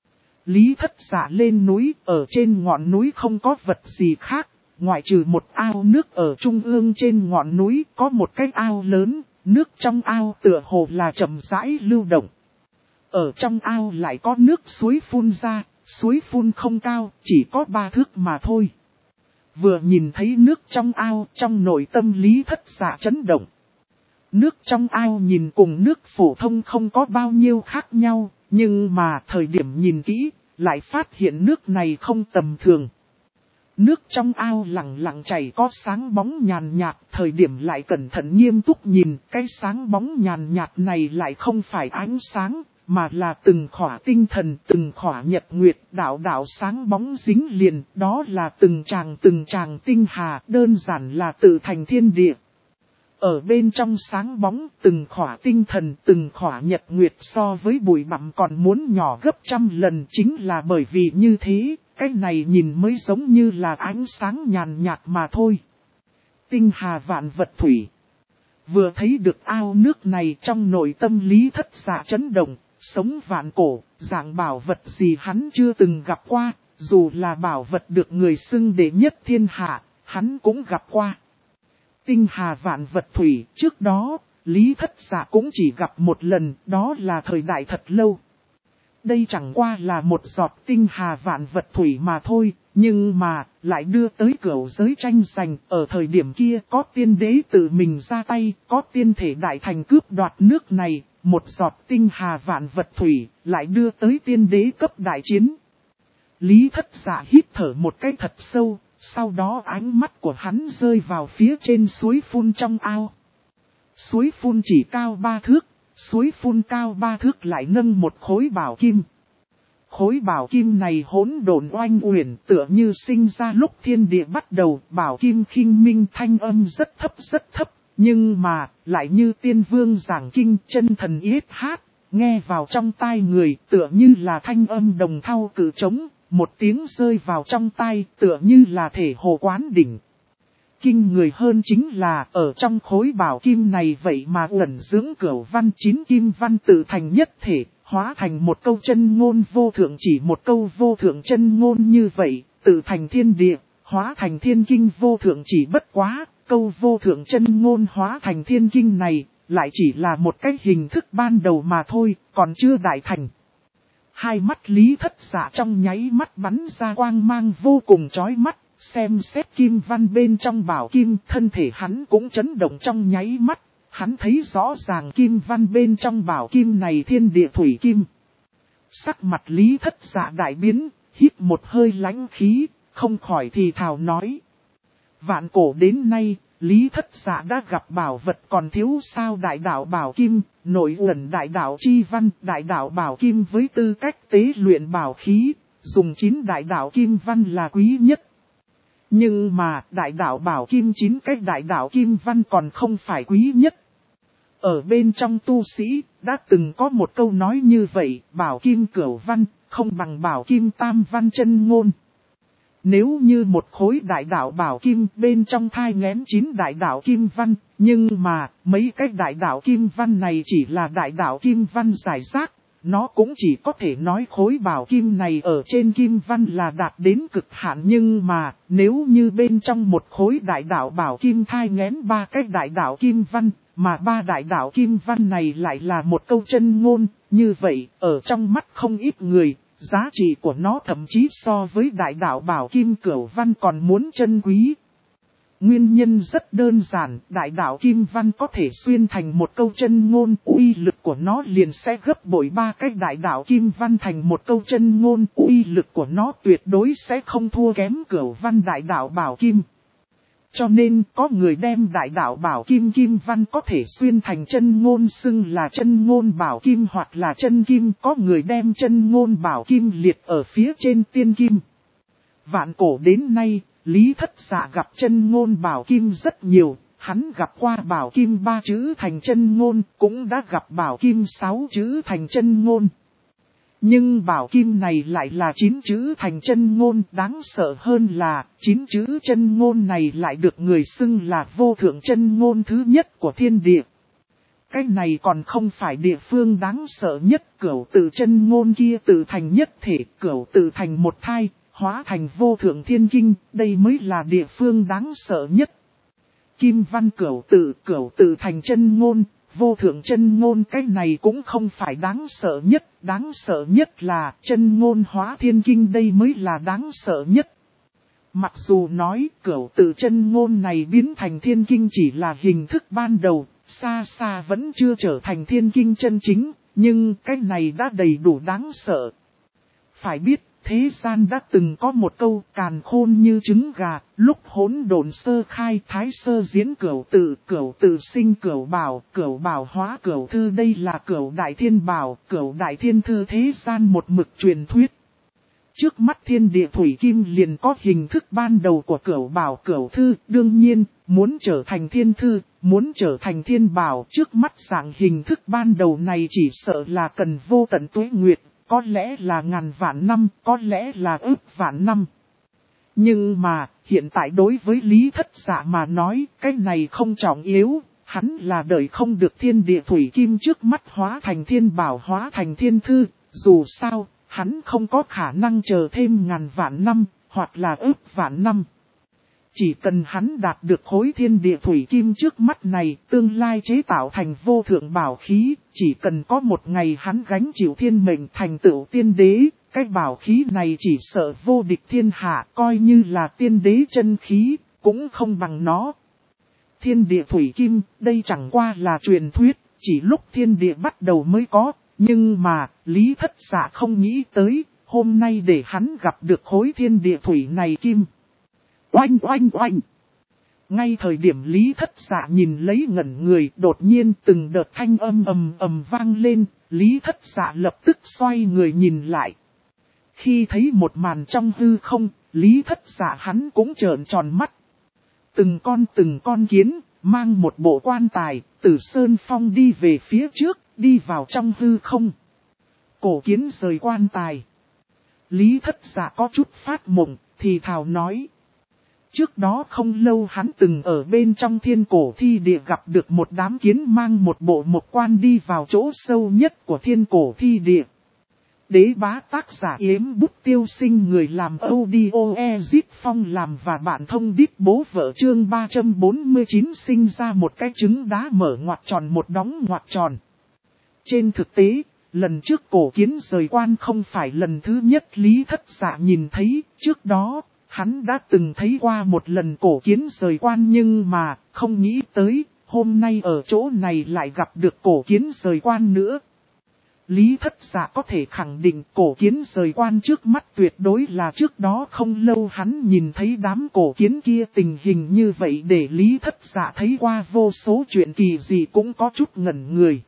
Lý Thất Dạ lên núi, ở trên ngọn núi không có vật gì khác, ngoại trừ một ao nước ở trung ương trên ngọn núi, có một cái ao lớn, nước trong ao tựa hồ là chậm rãi lưu động. Ở trong ao lại có nước suối phun ra, suối phun không cao, chỉ có 3 thước mà thôi. Vừa nhìn thấy nước trong ao, trong nội tâm Lý Thất Dạ chấn động. Nước trong ao nhìn cùng nước phổ thông không có bao nhiêu khác nhau, nhưng mà thời điểm nhìn kỹ, lại phát hiện nước này không tầm thường. Nước trong ao lặng lặng chảy có sáng bóng nhàn nhạt, thời điểm lại cẩn thận nghiêm túc nhìn, cái sáng bóng nhàn nhạt này lại không phải ánh sáng, mà là từng khỏa tinh thần, từng khỏa nhật nguyệt, đạo sáng bóng dính liền, đó là từng tràng tinh hà, đơn giản là tự thành thiên địa. Ở bên trong sáng bóng, từng khỏa tinh thần, từng khỏa nhật nguyệt so với bụi bặm còn muốn nhỏ gấp trăm lần, chính là bởi vì như thế, cái này nhìn mới giống như là ánh sáng nhàn nhạt mà thôi. Tinh hà vạn vật thủy. Vừa thấy được ao nước này, trong nội tâm Lý Thất Dạ chấn động, sống vạn cổ, dạng bảo vật gì hắn chưa từng gặp qua, dù là bảo vật được người xưng đệ nhất thiên hạ, hắn cũng gặp qua. Tinh hà vạn vật thủy, trước đó, Lý Thất Dạ cũng chỉ gặp một lần, đó là thời đại thật lâu. Đây chẳng qua là một giọt tinh hà vạn vật thủy mà thôi, nhưng mà, lại đưa tới cửu giới tranh giành. Ở thời điểm kia có tiên đế tự mình ra tay, có tiên thể đại thành cướp đoạt nước này, một giọt tinh hà vạn vật thủy, lại đưa tới tiên đế cấp đại chiến. Lý Thất Dạ hít thở một cái thật sâu. Sau đó ánh mắt của hắn rơi vào phía trên suối phun trong ao. Suối phun chỉ cao 3 thước, suối phun cao 3 thước lại nâng một khối bảo kim. Khối bảo kim này hỗn độn oanh uyển, tựa như sinh ra lúc thiên địa bắt đầu. Bảo kim khinh minh, thanh âm rất thấp, nhưng mà lại như tiên vương giảng kinh, chân thần yết hát, nghe vào trong tai người tựa như là thanh âm đồng thau cử trống. Một tiếng rơi vào trong tai tựa như là thể hồ quán đỉnh. Kinh người hơn chính là ở trong khối bảo kim này vậy mà ẩn dưỡng cửu văn 9 kim văn tự thành nhất thể, hóa thành một câu chân ngôn vô thượng, chỉ một câu vô thượng chân ngôn như vậy, tự thành thiên địa, hóa thành thiên kinh vô thượng. Chỉ bất quá, câu vô thượng chân ngôn hóa thành thiên kinh này, lại chỉ là một cái hình thức ban đầu mà thôi, còn chưa đại thành. Hai mắt Lý Thất Dạ trong nháy mắt bắn ra quang mang vô cùng chói mắt, Xem xét kim văn bên trong bảo kim, thân thể hắn cũng chấn động trong nháy mắt. Hắn thấy rõ ràng kim văn bên trong bảo kim này thiên địa thủy kim. Sắc mặt Lý Thất Dạ đại biến, hít một hơi lãnh khí, không khỏi thì thào nói. Vạn cổ đến nay, Lý Thất Dạ đã gặp bảo vật còn thiếu sao đại đạo bảo kim, nổi ẩn đại đạo chi văn, đại đạo bảo kim với tư cách tế luyện bảo khí, dùng 9 đại đạo kim văn là quý nhất. Nhưng mà đại đạo bảo kim 9 cái đại đạo kim văn còn không phải quý nhất. Ở bên trong tu sĩ, đã từng có một câu nói như vậy, bảo kim cửu văn, không bằng bảo kim tam văn chân ngôn. Nếu như một khối đại đạo bảo kim bên trong thai nghén 9 đại đạo kim văn, nhưng mà mấy cái đại đạo kim văn này chỉ là đại đạo kim văn giải rác, nó cũng chỉ có thể nói khối bảo kim này ở trên kim văn là đạt đến cực hạn. Nhưng mà nếu như bên trong một khối đại đạo bảo kim thai nghén 3 cái đại đạo kim văn, mà 3 đại đạo kim văn này lại là một câu chân ngôn, như vậy ở trong mắt không ít người, giá trị của nó thậm chí so với đại đạo bảo kim cửu văn còn muốn chân quý. Nguyên nhân rất đơn giản, đại đạo kim văn có thể xuyên thành một câu chân ngôn, uy lực của nó liền sẽ gấp bội 3 cái đại đạo kim văn thành một câu chân ngôn, uy lực của nó tuyệt đối sẽ không thua kém cửu văn đại đạo bảo kim. Cho nên có người đem đại đạo bảo kim kim văn có thể xuyên thành chân ngôn xưng là chân ngôn bảo kim hoặc là chân kim, có người đem chân ngôn bảo kim liệt ở phía trên tiên kim. Vạn cổ đến nay, Lý Thất Dạ gặp chân ngôn bảo kim rất nhiều, hắn gặp qua bảo kim 3 chữ thành chân ngôn, cũng đã gặp bảo kim 6 chữ thành chân ngôn. Nhưng bảo kim này lại là 9 chữ thành chân ngôn, đáng sợ hơn là 9 chữ chân ngôn này lại được người xưng là vô thượng chân ngôn thứ nhất của thiên địa. Cái này còn không phải địa phương đáng sợ nhất, cửu tự chân ngôn kia tự thành nhất thể, cửu tự thành một thai, hóa thành vô thượng thiên kinh, đây mới là địa phương đáng sợ nhất. Kim văn cửu tự thành chân ngôn, vô thượng chân ngôn, cái này cũng không phải đáng sợ nhất là chân ngôn hóa thiên kinh, đây mới là đáng sợ nhất. Mặc dù nói cửu tự chân ngôn này biến thành thiên kinh chỉ là hình thức ban đầu, xa xa vẫn chưa trở thành thiên kinh chân chính, nhưng cái này đã đầy đủ đáng sợ. Phải biết, thế gian đã từng có một câu càn khôn như trứng gà, lúc hỗn độn sơ khai thái sơ diễn cửu tự sinh cửu bảo hóa cửu thư, đây là cửu đại thiên bảo, cửu đại thiên thư thế gian một mực truyền thuyết. Trước mắt thiên địa thủy kim liền có hình thức ban đầu của cửu bảo cửu thư, đương nhiên, muốn trở thành thiên thư, muốn trở thành thiên bảo, trước mắt dạng hình thức ban đầu này chỉ sợ là cần vô tận tuế nguyệt. Có lẽ là ngàn vạn năm, có lẽ là ức vạn năm. Nhưng mà, hiện tại đối với Lý Thất Dạ mà nói, cái này không trọng yếu, hắn là đợi không được thiên địa thủy kim trước mắt hóa thành thiên bảo, hóa thành thiên thư, dù sao, hắn không có khả năng chờ thêm ngàn vạn năm, hoặc là ức vạn năm. Chỉ cần hắn đạt được khối thiên địa thủy kim trước mắt này, tương lai chế tạo thành vô thượng bảo khí, chỉ cần có một ngày hắn gánh chịu thiên mệnh thành tựu tiên đế, cái bảo khí này chỉ sợ vô địch thiên hạ, coi như là tiên đế chân khí, cũng không bằng nó. Thiên địa thủy kim, đây chẳng qua là truyền thuyết, chỉ lúc thiên địa bắt đầu mới có, nhưng mà, Lý Thất Dạ không nghĩ tới, hôm nay để hắn gặp được khối thiên địa thủy này kim. Oanh oanh oanh. Ngay thời điểm Lý Thất Dạ nhìn lấy ngẩn người, đột nhiên từng đợt thanh âm ầm ầm vang lên, Lý Thất Dạ lập tức xoay người nhìn lại. Khi thấy một màn trong hư không, Lý Thất Dạ hắn cũng trợn tròn mắt. Từng con kiến, mang một bộ quan tài, từ sơn phong đi về phía trước, đi vào trong hư không. Cổ kiến rời quan tài. Lý Thất Dạ có chút phát mộng, thì thào nói. Trước đó không lâu hắn từng ở bên trong thiên cổ thi địa gặp được một đám kiến mang một bộ một quan đi vào chỗ sâu nhất của thiên cổ thi địa. Đế bá tác giả Yếm Bút Tiêu Sinh, người làm audio Ezit Phong làm và bạn thông đít bố vợ, chương 349 sinh ra một cái trứng đá mở ngoặc tròn một đóng ngoặc tròn. Trên thực tế, lần trước cổ kiến rời quan không phải lần thứ nhất Lý Thất Dạ nhìn thấy, trước đó hắn đã từng thấy qua một lần cổ kiến rời quan nhưng mà không nghĩ tới, hôm nay ở chỗ này lại gặp được cổ kiến rời quan nữa. Lý Thất Dạ có thể khẳng định cổ kiến rời quan trước mắt tuyệt đối là trước đó không lâu hắn nhìn thấy đám cổ kiến kia tình hình như vậy để Lý Thất Dạ thấy qua vô số chuyện kỳ gì cũng có chút ngẩn người.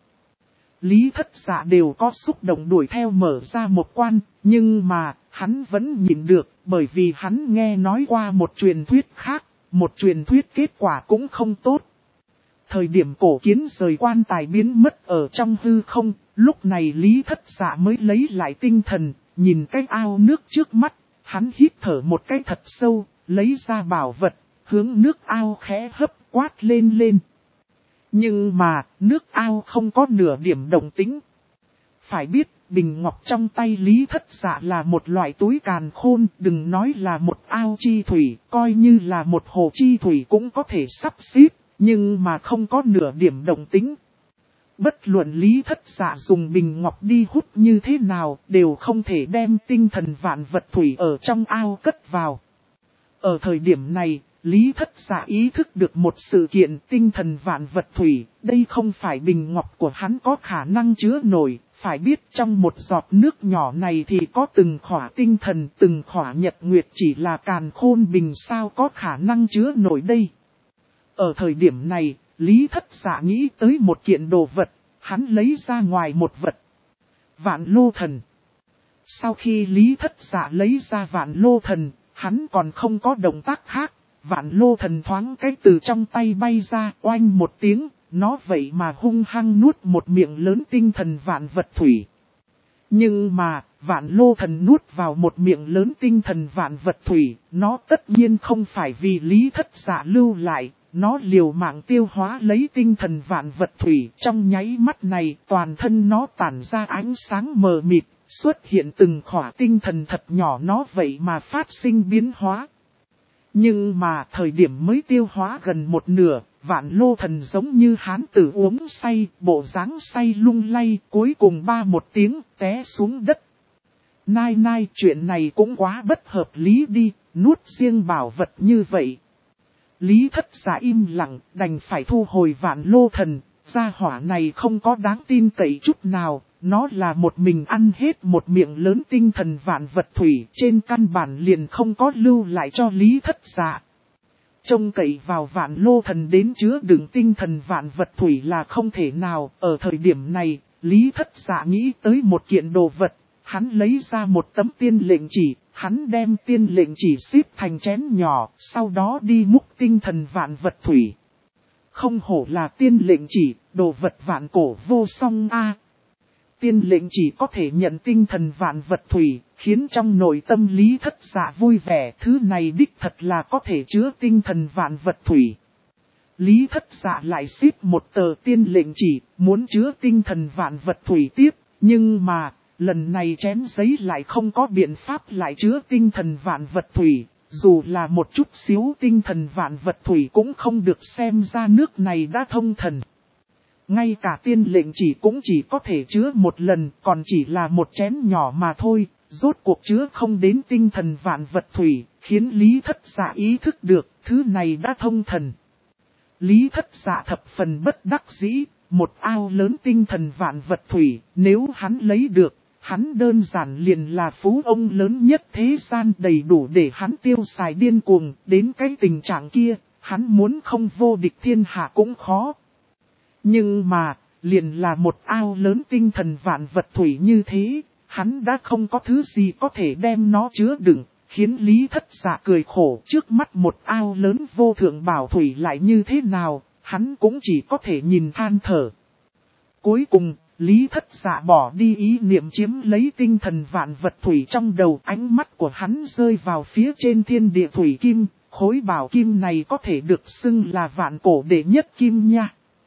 Lý Thất Dạ đều có xúc động đuổi theo mở ra một quan, nhưng mà hắn vẫn nhịn được bởi vì hắn nghe nói qua một truyền thuyết khác, một truyền thuyết kết quả cũng không tốt. Thời điểm cổ kiến rời quan tài biến mất ở trong hư không, lúc này Lý Thất Dạ mới lấy lại tinh thần, nhìn cái ao nước trước mắt, hắn hít thở một cái thật sâu, lấy ra bảo vật, hướng nước ao khẽ hấp quát lên lên. Nhưng mà, nước ao không có nửa điểm động tĩnh. Phải biết, bình ngọc trong tay Lý Thất Dạ là một loại túi càn khôn, đừng nói là một ao chi thủy, coi như là một hồ chi thủy cũng có thể sắp xếp, nhưng mà không có nửa điểm động tĩnh. Bất luận Lý Thất Dạ dùng bình ngọc đi hút như thế nào, đều không thể đem tinh thần vạn vật thủy ở trong ao cất vào. Ở thời điểm này, Lý Thất Dạ ý thức được một sự kiện tinh thần vạn vật thủy, đây không phải bình ngọc của hắn có khả năng chứa nổi, phải biết trong một giọt nước nhỏ này thì có từng khỏa tinh thần, từng khỏa nhật nguyệt chỉ là càn khôn bình sao có khả năng chứa nổi đây. Ở thời điểm này, Lý Thất Dạ nghĩ tới một kiện đồ vật, hắn lấy ra ngoài một vật. Vạn lô thần. Sau khi Lý Thất Dạ lấy ra vạn lô thần, hắn còn không có động tác khác. Vạn lô thần thoáng cái từ trong tay bay ra, oanh một tiếng, nó vậy mà hung hăng nuốt một miệng lớn tinh thần vạn vật thủy. Nhưng mà, vạn lô thần nuốt vào một miệng lớn tinh thần vạn vật thủy, nó tất nhiên không phải vì Lý Thất Dạ lưu lại, nó liều mạng tiêu hóa lấy tinh thần vạn vật thủy. Trong nháy mắt này, toàn thân nó tản ra ánh sáng mờ mịt, xuất hiện từng khỏa tinh thần thật nhỏ nó vậy mà phát sinh biến hóa. Nhưng mà thời điểm mới tiêu hóa gần một nửa, vạn lô thần giống như hán tử uống say, bộ dáng say lung lay, cuối cùng ba một tiếng té xuống đất. Nai, chuyện này cũng quá bất hợp lý đi, nuốt riêng bảo vật như vậy. Lý Thất Dạ im lặng, đành phải thu hồi vạn lô thần, gia hỏa này không có đáng tin cậy chút nào, nó là một mình ăn hết một miệng lớn tinh thần vạn vật thủy, trên căn bản liền không có lưu lại cho Lý Thất Dạ. Trông cậy vào vạn lô thần đến chứa đựng tinh thần vạn vật thủy là không thể nào, ở thời điểm này, Lý Thất Dạ nghĩ tới một kiện đồ vật, hắn lấy ra một tấm tiên lệnh chỉ, hắn đem tiên lệnh chỉ xếp thành chén nhỏ, sau đó đi múc tinh thần vạn vật thủy. Không hổ là tiên lệnh chỉ, đồ vật vạn cổ vô song a. Tiên lệnh chỉ có thể nhận tinh thần vạn vật thủy, khiến trong nội tâm Lý Thất Dạ vui vẻ, thứ này đích thật là có thể chứa tinh thần vạn vật thủy. Lý Thất Dạ lại xếp một tờ tiên lệnh chỉ, muốn chứa tinh thần vạn vật thủy tiếp, nhưng mà, lần này chén giấy lại không có biện pháp lại chứa tinh thần vạn vật thủy, dù là một chút xíu tinh thần vạn vật thủy cũng không được xem ra nước này đã thông thần. Ngay cả tiên lệnh chỉ cũng chỉ có thể chứa một lần, còn chỉ là một chén nhỏ mà thôi, rốt cuộc chứa không đến tinh thần vạn vật thủy, khiến Lý Thất Dạ ý thức được, thứ này đã thông thần. Lý Thất Dạ thập phần bất đắc dĩ, một ao lớn tinh thần vạn vật thủy, nếu hắn lấy được, hắn đơn giản liền là phú ông lớn nhất thế gian đầy đủ để hắn tiêu xài điên cuồng, đến cái tình trạng kia, hắn muốn không vô địch thiên hạ cũng khó. Nhưng mà, liền là một ao lớn tinh thần vạn vật thủy như thế, hắn đã không có thứ gì có thể đem nó chứa đựng, khiến Lý Thất Dạ cười khổ. Trước mắt một ao lớn vô thượng bảo thủy lại như thế nào, hắn cũng chỉ có thể nhìn than thở. Cuối cùng, Lý Thất Dạ bỏ đi ý niệm chiếm lấy tinh thần vạn vật thủy trong đầu, ánh mắt của hắn rơi vào phía trên thiên địa thủy kim, khối bảo kim này có thể được xưng là vạn cổ đệ nhất kim nha.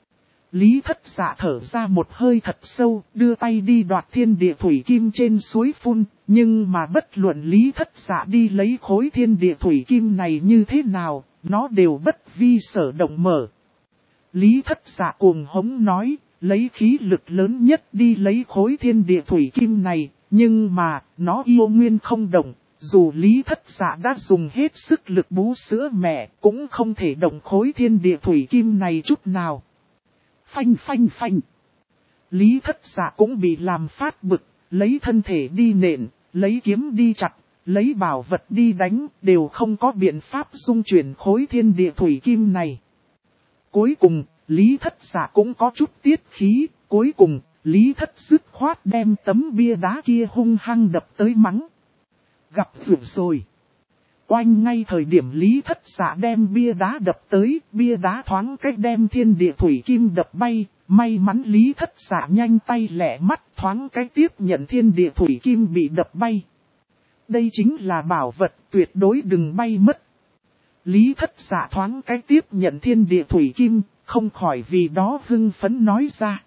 Lý Thất Dạ thở ra một hơi thật sâu, đưa tay đi đoạt thiên địa thủy kim trên suối phun, nhưng mà bất luận Lý Thất Dạ đi lấy khối thiên địa thủy kim này như thế nào, nó đều bất vi sở động mở. Lý Thất Dạ cuồng hống nói, lấy khí lực lớn nhất đi lấy khối thiên địa thủy kim này, nhưng mà, nó yêu nguyên không động, Dù Lý Thất Dạ đã dùng hết sức lực bú sữa mẹ, cũng không thể động khối thiên địa thủy kim này chút nào. Phanh phanh phanh. Lý Thất Dạ cũng bị làm phát bực, lấy thân thể đi nện, lấy kiếm đi chặt, lấy bảo vật đi đánh, đều không có biện pháp dung chuyển khối thiên địa thủy kim này. Cuối cùng, Lý Thất Dạ cũng có chút tiết khí, cuối cùng, Lý Thất dứt khoát đem tấm bia đá kia hung hăng đập tới mắng. Gặp rượu rồi. Oanh ngay thời điểm Lý Thất Dạ đem bia đá đập tới, bia đá thoáng cách đem thiên địa thủy kim đập bay, may mắn Lý Thất Dạ nhanh tay lẹ mắt thoáng cách tiếp nhận thiên địa thủy kim bị đập bay. Đây chính là bảo vật tuyệt đối đừng bay mất. Lý Thất Dạ thoáng cách tiếp nhận thiên địa thủy kim, không khỏi vì đó hưng phấn nói ra.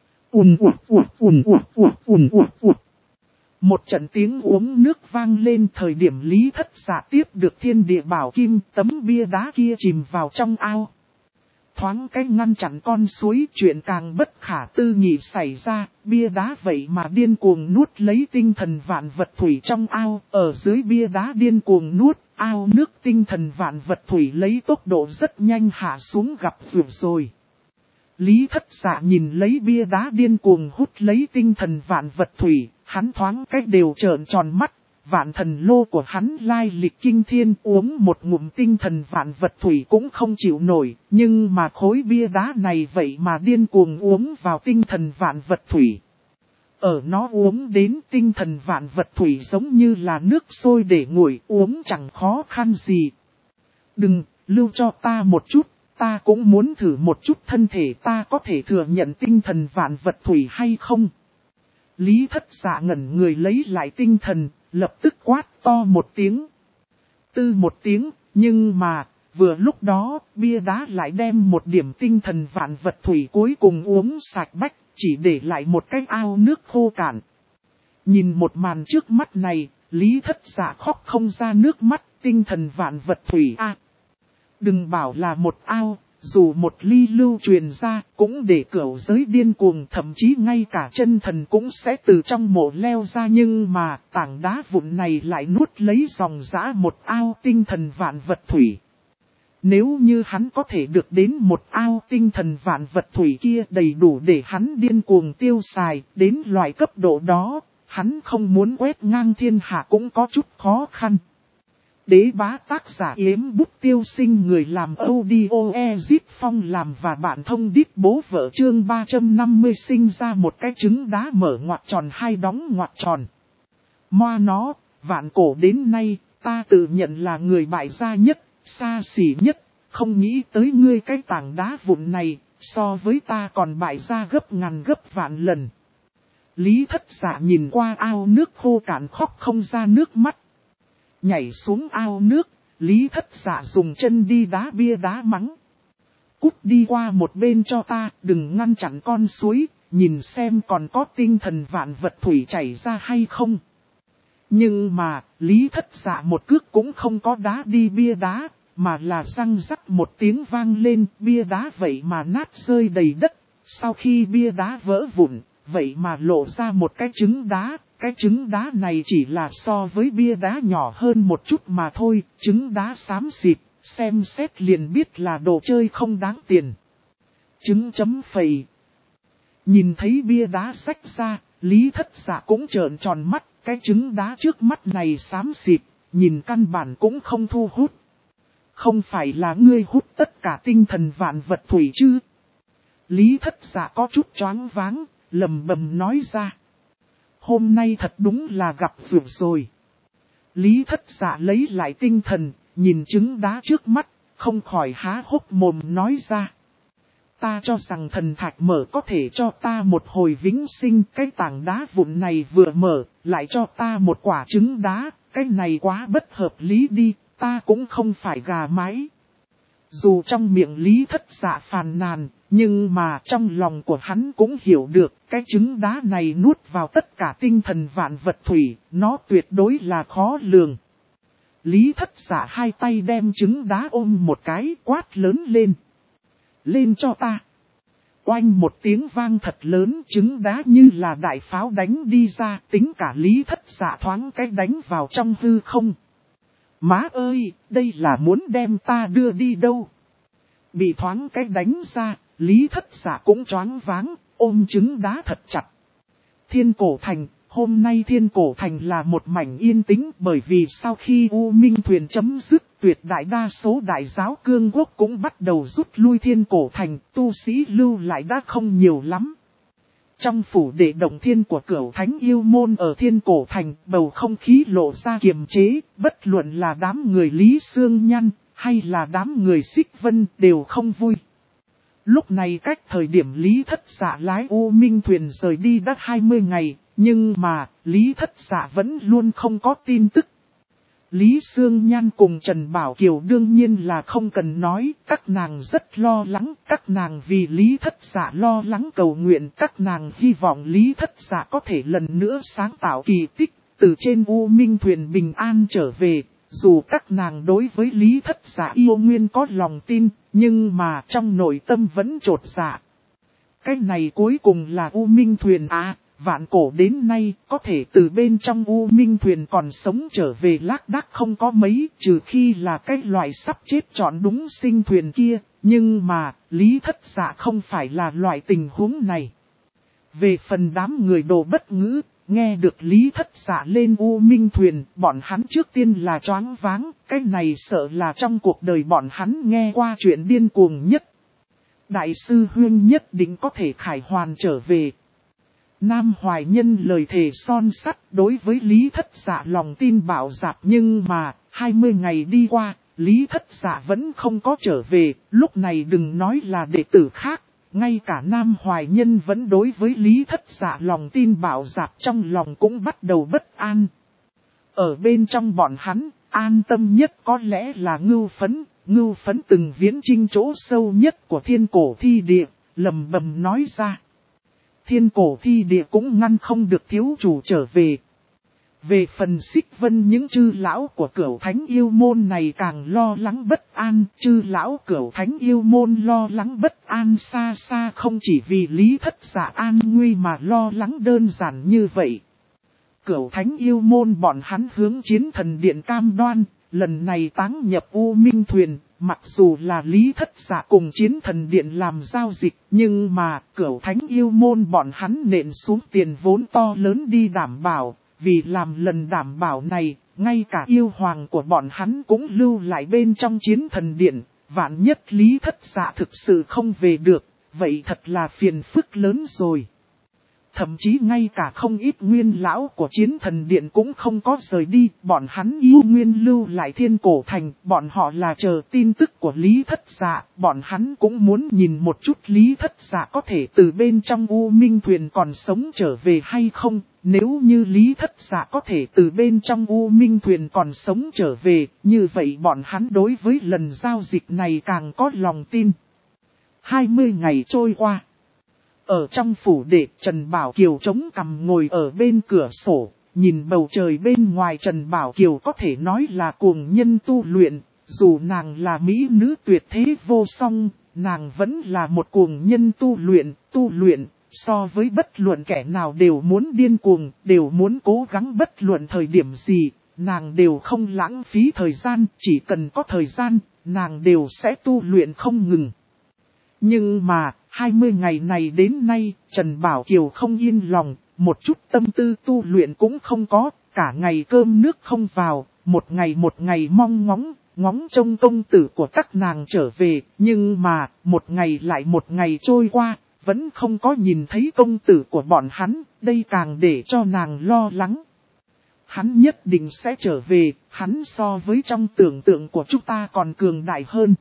Một trận tiếng uống nước vang lên thời điểm Lý Thất Dạ tiếp được thiên địa bảo kim, tấm bia đá kia chìm vào trong ao. Thoáng cách ngăn chặn con suối, chuyện càng bất khả tư nghị xảy ra, bia đá vậy mà điên cuồng nuốt lấy tinh thần vạn vật thủy trong ao, ở dưới bia đá điên cuồng nuốt, ao nước tinh thần vạn vật thủy lấy tốc độ rất nhanh hạ xuống gặp rượu rồi. Lý Thất Dạ nhìn lấy bia đá điên cuồng hút lấy tinh thần vạn vật thủy, hắn thoáng cách đều trợn tròn mắt, vạn thần lô của hắn lai lịch kinh thiên uống một ngụm tinh thần vạn vật thủy cũng không chịu nổi, nhưng mà khối bia đá này vậy mà điên cuồng uống vào tinh thần vạn vật thủy. Ở nó uống đến tinh thần vạn vật thủy giống như là nước sôi để nguội uống chẳng khó khăn gì. Đừng, lưu cho ta một chút. Ta cũng muốn thử một chút thân thể ta có thể thừa nhận tinh thần vạn vật thủy hay không. Lý Thất Dạ ngẩn người lấy lại tinh thần, lập tức quát to một tiếng. Tư một tiếng, nhưng mà, vừa lúc đó, bia đá lại đem một điểm tinh thần vạn vật thủy cuối cùng uống sạch bách, chỉ để lại một cái ao nước khô cạn. Nhìn một màn trước mắt này, Lý Thất Dạ khóc không ra nước mắt, tinh thần vạn vật thủy a. Đừng bảo là một ao, dù một ly lưu truyền ra, cũng để cửu giới điên cuồng, thậm chí ngay cả chân thần cũng sẽ từ trong mộ leo ra, nhưng mà tảng đá vụn này lại nuốt lấy dòng dã một ao tinh thần vạn vật thủy. Nếu như hắn có thể được đến một ao tinh thần vạn vật thủy kia đầy đủ để hắn điên cuồng tiêu xài, đến loại cấp độ đó, hắn không muốn quét ngang thiên hạ cũng có chút khó khăn. Đế bá tác giả Yếm Bút Tiêu Sinh, người làm audio Ezip Phong làm và bạn thông đít bố vợ, chương 350 sinh ra một cái trứng đá mở ngoặc tròn hai đóng ngoặc tròn. Moa nó, vạn cổ đến nay, ta tự nhận là người bại gia nhất, xa xỉ nhất, không nghĩ tới ngươi cái tảng đá vụn này, so với ta còn bại gia gấp ngàn gấp vạn lần. Lý Thất Dạ nhìn qua ao nước khô cạn khóc không ra nước mắt. Nhảy xuống ao nước, Lý Thất Dạ dùng chân đi đá bia đá mắng. Cút đi qua một bên cho ta, đừng ngăn chặn con suối, nhìn xem còn có tinh thần vạn vật thủy chảy ra hay không. Nhưng mà, Lý Thất Dạ một cước cũng không có đá đi bia đá, mà là răng rắc một tiếng vang lên, bia đá vậy mà nát rơi đầy đất. Sau khi bia đá vỡ vụn, vậy mà lộ ra một cái trứng đá. Cái trứng đá này chỉ là so với bia đá nhỏ hơn một chút mà thôi, trứng đá xám xịt, xem xét liền biết là đồ chơi không đáng tiền. Trứng chấm phầy. Nhìn thấy bia đá xách ra, Lý Thất Dạ cũng trợn tròn mắt, cái trứng đá trước mắt này xám xịt, nhìn căn bản cũng không thu hút. Không phải là ngươi hút tất cả tinh thần vạn vật thủy chứ? Lý Thất Dạ có chút choáng váng, lầm bầm nói ra. Hôm nay thật đúng là gặp rượu rồi. Lý Thất Dạ lấy lại tinh thần, nhìn trứng đá trước mắt, không khỏi há hốc mồm nói ra. Ta cho rằng thần thạch mở có thể cho ta một hồi vĩnh sinh, cái tảng đá vụn này vừa mở, lại cho ta một quả trứng đá, cái này quá bất hợp lý đi, ta cũng không phải gà mái. Dù trong miệng Lý Thất Dạ phàn nàn, nhưng mà trong lòng của hắn cũng hiểu được, cái trứng đá này nuốt vào tất cả tinh thần vạn vật thủy, nó tuyệt đối là khó lường. Lý Thất Dạ hai tay đem trứng đá ôm một cái, quát lớn lên. Lên cho ta. Oanh một tiếng vang thật lớn, trứng đá như là đại pháo đánh đi ra, tính cả Lý Thất Dạ thoáng cái đánh vào trong hư không. Má ơi, đây là muốn đem ta đưa đi đâu? Bị thoáng cái đánh ra, Lý Thất Dạ cũng choáng váng, ôm trứng đá thật chặt. Thiên Cổ Thành, hôm nay Thiên Cổ Thành là một mảnh yên tĩnh, bởi vì sau khi U Minh Thuyền chấm dứt, tuyệt đại đa số đại giáo cương quốc cũng bắt đầu rút lui Thiên Cổ Thành, tu sĩ lưu lại đã không nhiều lắm. Trong phủ đệ động thiên của Cửu Thánh Yêu Môn ở Thiên Cổ Thành, bầu không khí lộ ra kiềm chế, bất luận là đám người Lý Sương Nhăn, hay là đám người Xích Vân đều không vui. Lúc này cách thời điểm Lý Thất Dạ lái U Minh Thuyền rời đi đã 20 ngày, nhưng mà Lý Thất Dạ vẫn luôn không có tin tức. Lý Sương Nhan cùng Trần Bảo Kiều đương nhiên là không cần nói, các nàng rất lo lắng, các nàng vì Lý Thất Dạ lo lắng cầu nguyện, các nàng hy vọng Lý Thất Dạ có thể lần nữa sáng tạo kỳ tích, từ trên U Minh Thuyền bình an trở về. Dù các nàng đối với Lý Thất Dạ yêu nguyên có lòng tin, nhưng mà trong nội tâm vẫn chột dạ. Cái này cuối cùng là U Minh Thuyền à, vạn cổ đến nay có thể từ bên trong U Minh Thuyền còn sống trở về lác đác không có mấy, trừ khi là cái loại sắp chết chọn đúng sinh thuyền kia, nhưng mà Lý Thất Dạ không phải là loại tình huống này. Về phần đám người đồ bất ngữ, nghe được Lý Thất Dạ lên U Minh Thuyền, bọn hắn trước tiên là choáng váng, cái này sợ là trong cuộc đời bọn hắn nghe qua chuyện điên cuồng nhất. Đại sư Huyên nhất định có thể khải hoàn trở về. Nam Hoài Nhân lời thề son sắt đối với Lý Thất Dạ lòng tin bảo dạp, nhưng mà 20 ngày đi qua, Lý Thất Dạ vẫn không có trở về, lúc này đừng nói là đệ tử khác. Ngay cả Nam Hoài Nhân vẫn đối với Lý Thất Dạ lòng tin bảo dạp, trong lòng cũng bắt đầu bất an. Ở bên trong bọn hắn, an tâm nhất có lẽ là Ngưu Phấn từng viễn chinh chỗ sâu nhất của Thiên Cổ Thi Địa, lầm bầm nói ra. Thiên Cổ Thi Địa cũng ngăn không được thiếu chủ trở về. Về phần Xích Vân, những chư lão của Cửu Thánh Yêu Môn này càng lo lắng bất an, chư lão Cửu Thánh Yêu Môn lo lắng bất an xa xa không chỉ vì Lý Thất Dạ an nguy mà lo lắng đơn giản như vậy. Cửu Thánh Yêu Môn bọn hắn hướng Chiến Thần Điện cam đoan, lần này táng nhập U Minh Thuyền, mặc dù là Lý Thất Dạ cùng Chiến Thần Điện làm giao dịch, nhưng mà Cửu Thánh Yêu Môn bọn hắn nện xuống tiền vốn to lớn đi đảm bảo. Vì làm lần đảm bảo này, ngay cả yêu hoàng của bọn hắn cũng lưu lại bên trong Chiến Thần Điện, vạn nhất Lý Thất Dạ thực sự không về được, vậy thật là phiền phức lớn rồi. Thậm chí ngay cả không ít nguyên lão của Chiến Thần Điện cũng không có rời đi, bọn hắn yêu nguyên lưu lại Thiên Cổ Thành, bọn họ là chờ tin tức của Lý Thất Dạ, bọn hắn cũng muốn nhìn một chút Lý Thất Dạ có thể từ bên trong U Minh Thuyền còn sống trở về hay không. Nếu như Lý Thất Dạ có thể từ bên trong U Minh Thuyền còn sống trở về, như vậy bọn hắn đối với lần giao dịch này càng có lòng tin. 20 ngày trôi qua. Ở trong phủ đệ, Trần Bảo Kiều chống cằm ngồi ở bên cửa sổ, nhìn bầu trời bên ngoài. Trần Bảo Kiều có thể nói là cuồng nhân tu luyện, dù nàng là mỹ nữ tuyệt thế vô song, nàng vẫn là một cuồng nhân tu luyện. So với bất luận kẻ nào đều muốn điên cuồng, đều muốn cố gắng bất luận thời điểm gì, nàng đều không lãng phí thời gian, chỉ cần có thời gian, nàng đều sẽ tu luyện không ngừng. Nhưng mà, 20 ngày này đến nay, Trần Bảo Kiều không yên lòng, một chút tâm tư tu luyện cũng không có, cả ngày cơm nước không vào, một ngày mong ngóng trông công tử của các nàng trở về, nhưng mà, một ngày lại một ngày trôi qua, vẫn không có nhìn thấy công tử của bọn hắn, đây càng để cho nàng lo lắng. Hắn nhất định sẽ trở về, hắn so với trong tưởng tượng của chúng ta còn cường đại hơn.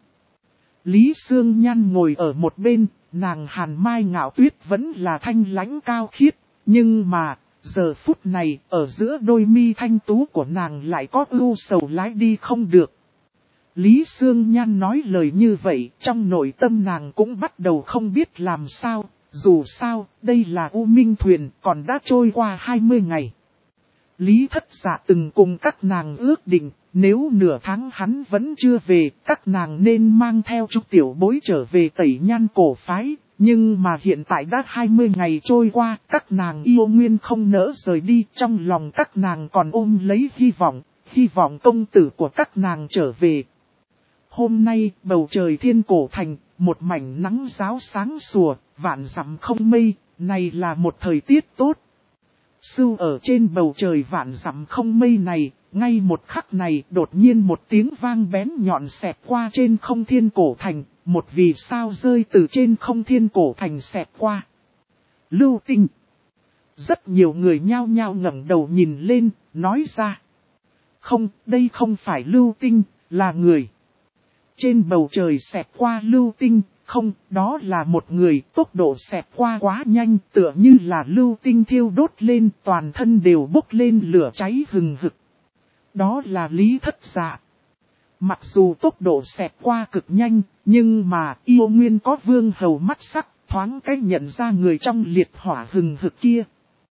Lý Sương Nhan ngồi ở một bên, nàng Hàn Mai Ngạo Tuyết vẫn là thanh lãnh cao khiết, nhưng mà, giờ phút này, ở giữa đôi mi thanh tú của nàng lại có ưu sầu lái đi không được. Lý Sương Nhan nói lời như vậy, trong nội tâm nàng cũng bắt đầu không biết làm sao, dù sao, đây là U Minh Thuyền, còn đã trôi qua 20 ngày. Lý Thất Dạ từng cùng các nàng ước định, nếu nửa tháng hắn vẫn chưa về, các nàng nên mang theo chút tiểu bối trở về Tẩy Nhan cổ phái, Nhưng mà hiện tại đã 20 ngày trôi qua, các nàng yêu nguyên không nỡ rời đi, trong lòng các nàng còn ôm lấy hy vọng công tử của các nàng trở về. Hôm nay, bầu trời Thiên Cổ Thành, một mảnh nắng ráo sáng sủa, vạn dặm không mây, này là một thời tiết tốt. Sưu ở trên bầu trời vạn dặm không mây này, ngay một khắc này đột nhiên một tiếng vang bén nhọn xẹt qua trên không Thiên Cổ Thành, một vì sao rơi từ trên không Thiên Cổ Thành xẹt qua. Lưu tinh. Rất nhiều người nhao nhao ngẩng đầu nhìn lên, nói ra. Không, đây không phải lưu tinh, là người. Trên bầu trời xẹt qua lưu tinh, không, đó là một người, tốc độ xẹt qua quá nhanh, tựa như là lưu tinh thiêu đốt lên, toàn thân đều bốc lên lửa cháy hừng hực. Đó là Lý Thất Dạ. Mặc dù tốc độ xẹt qua cực nhanh, nhưng mà yêu nguyên có vương hầu mắt sắc, thoáng cách nhận ra người trong liệt hỏa hừng hực kia.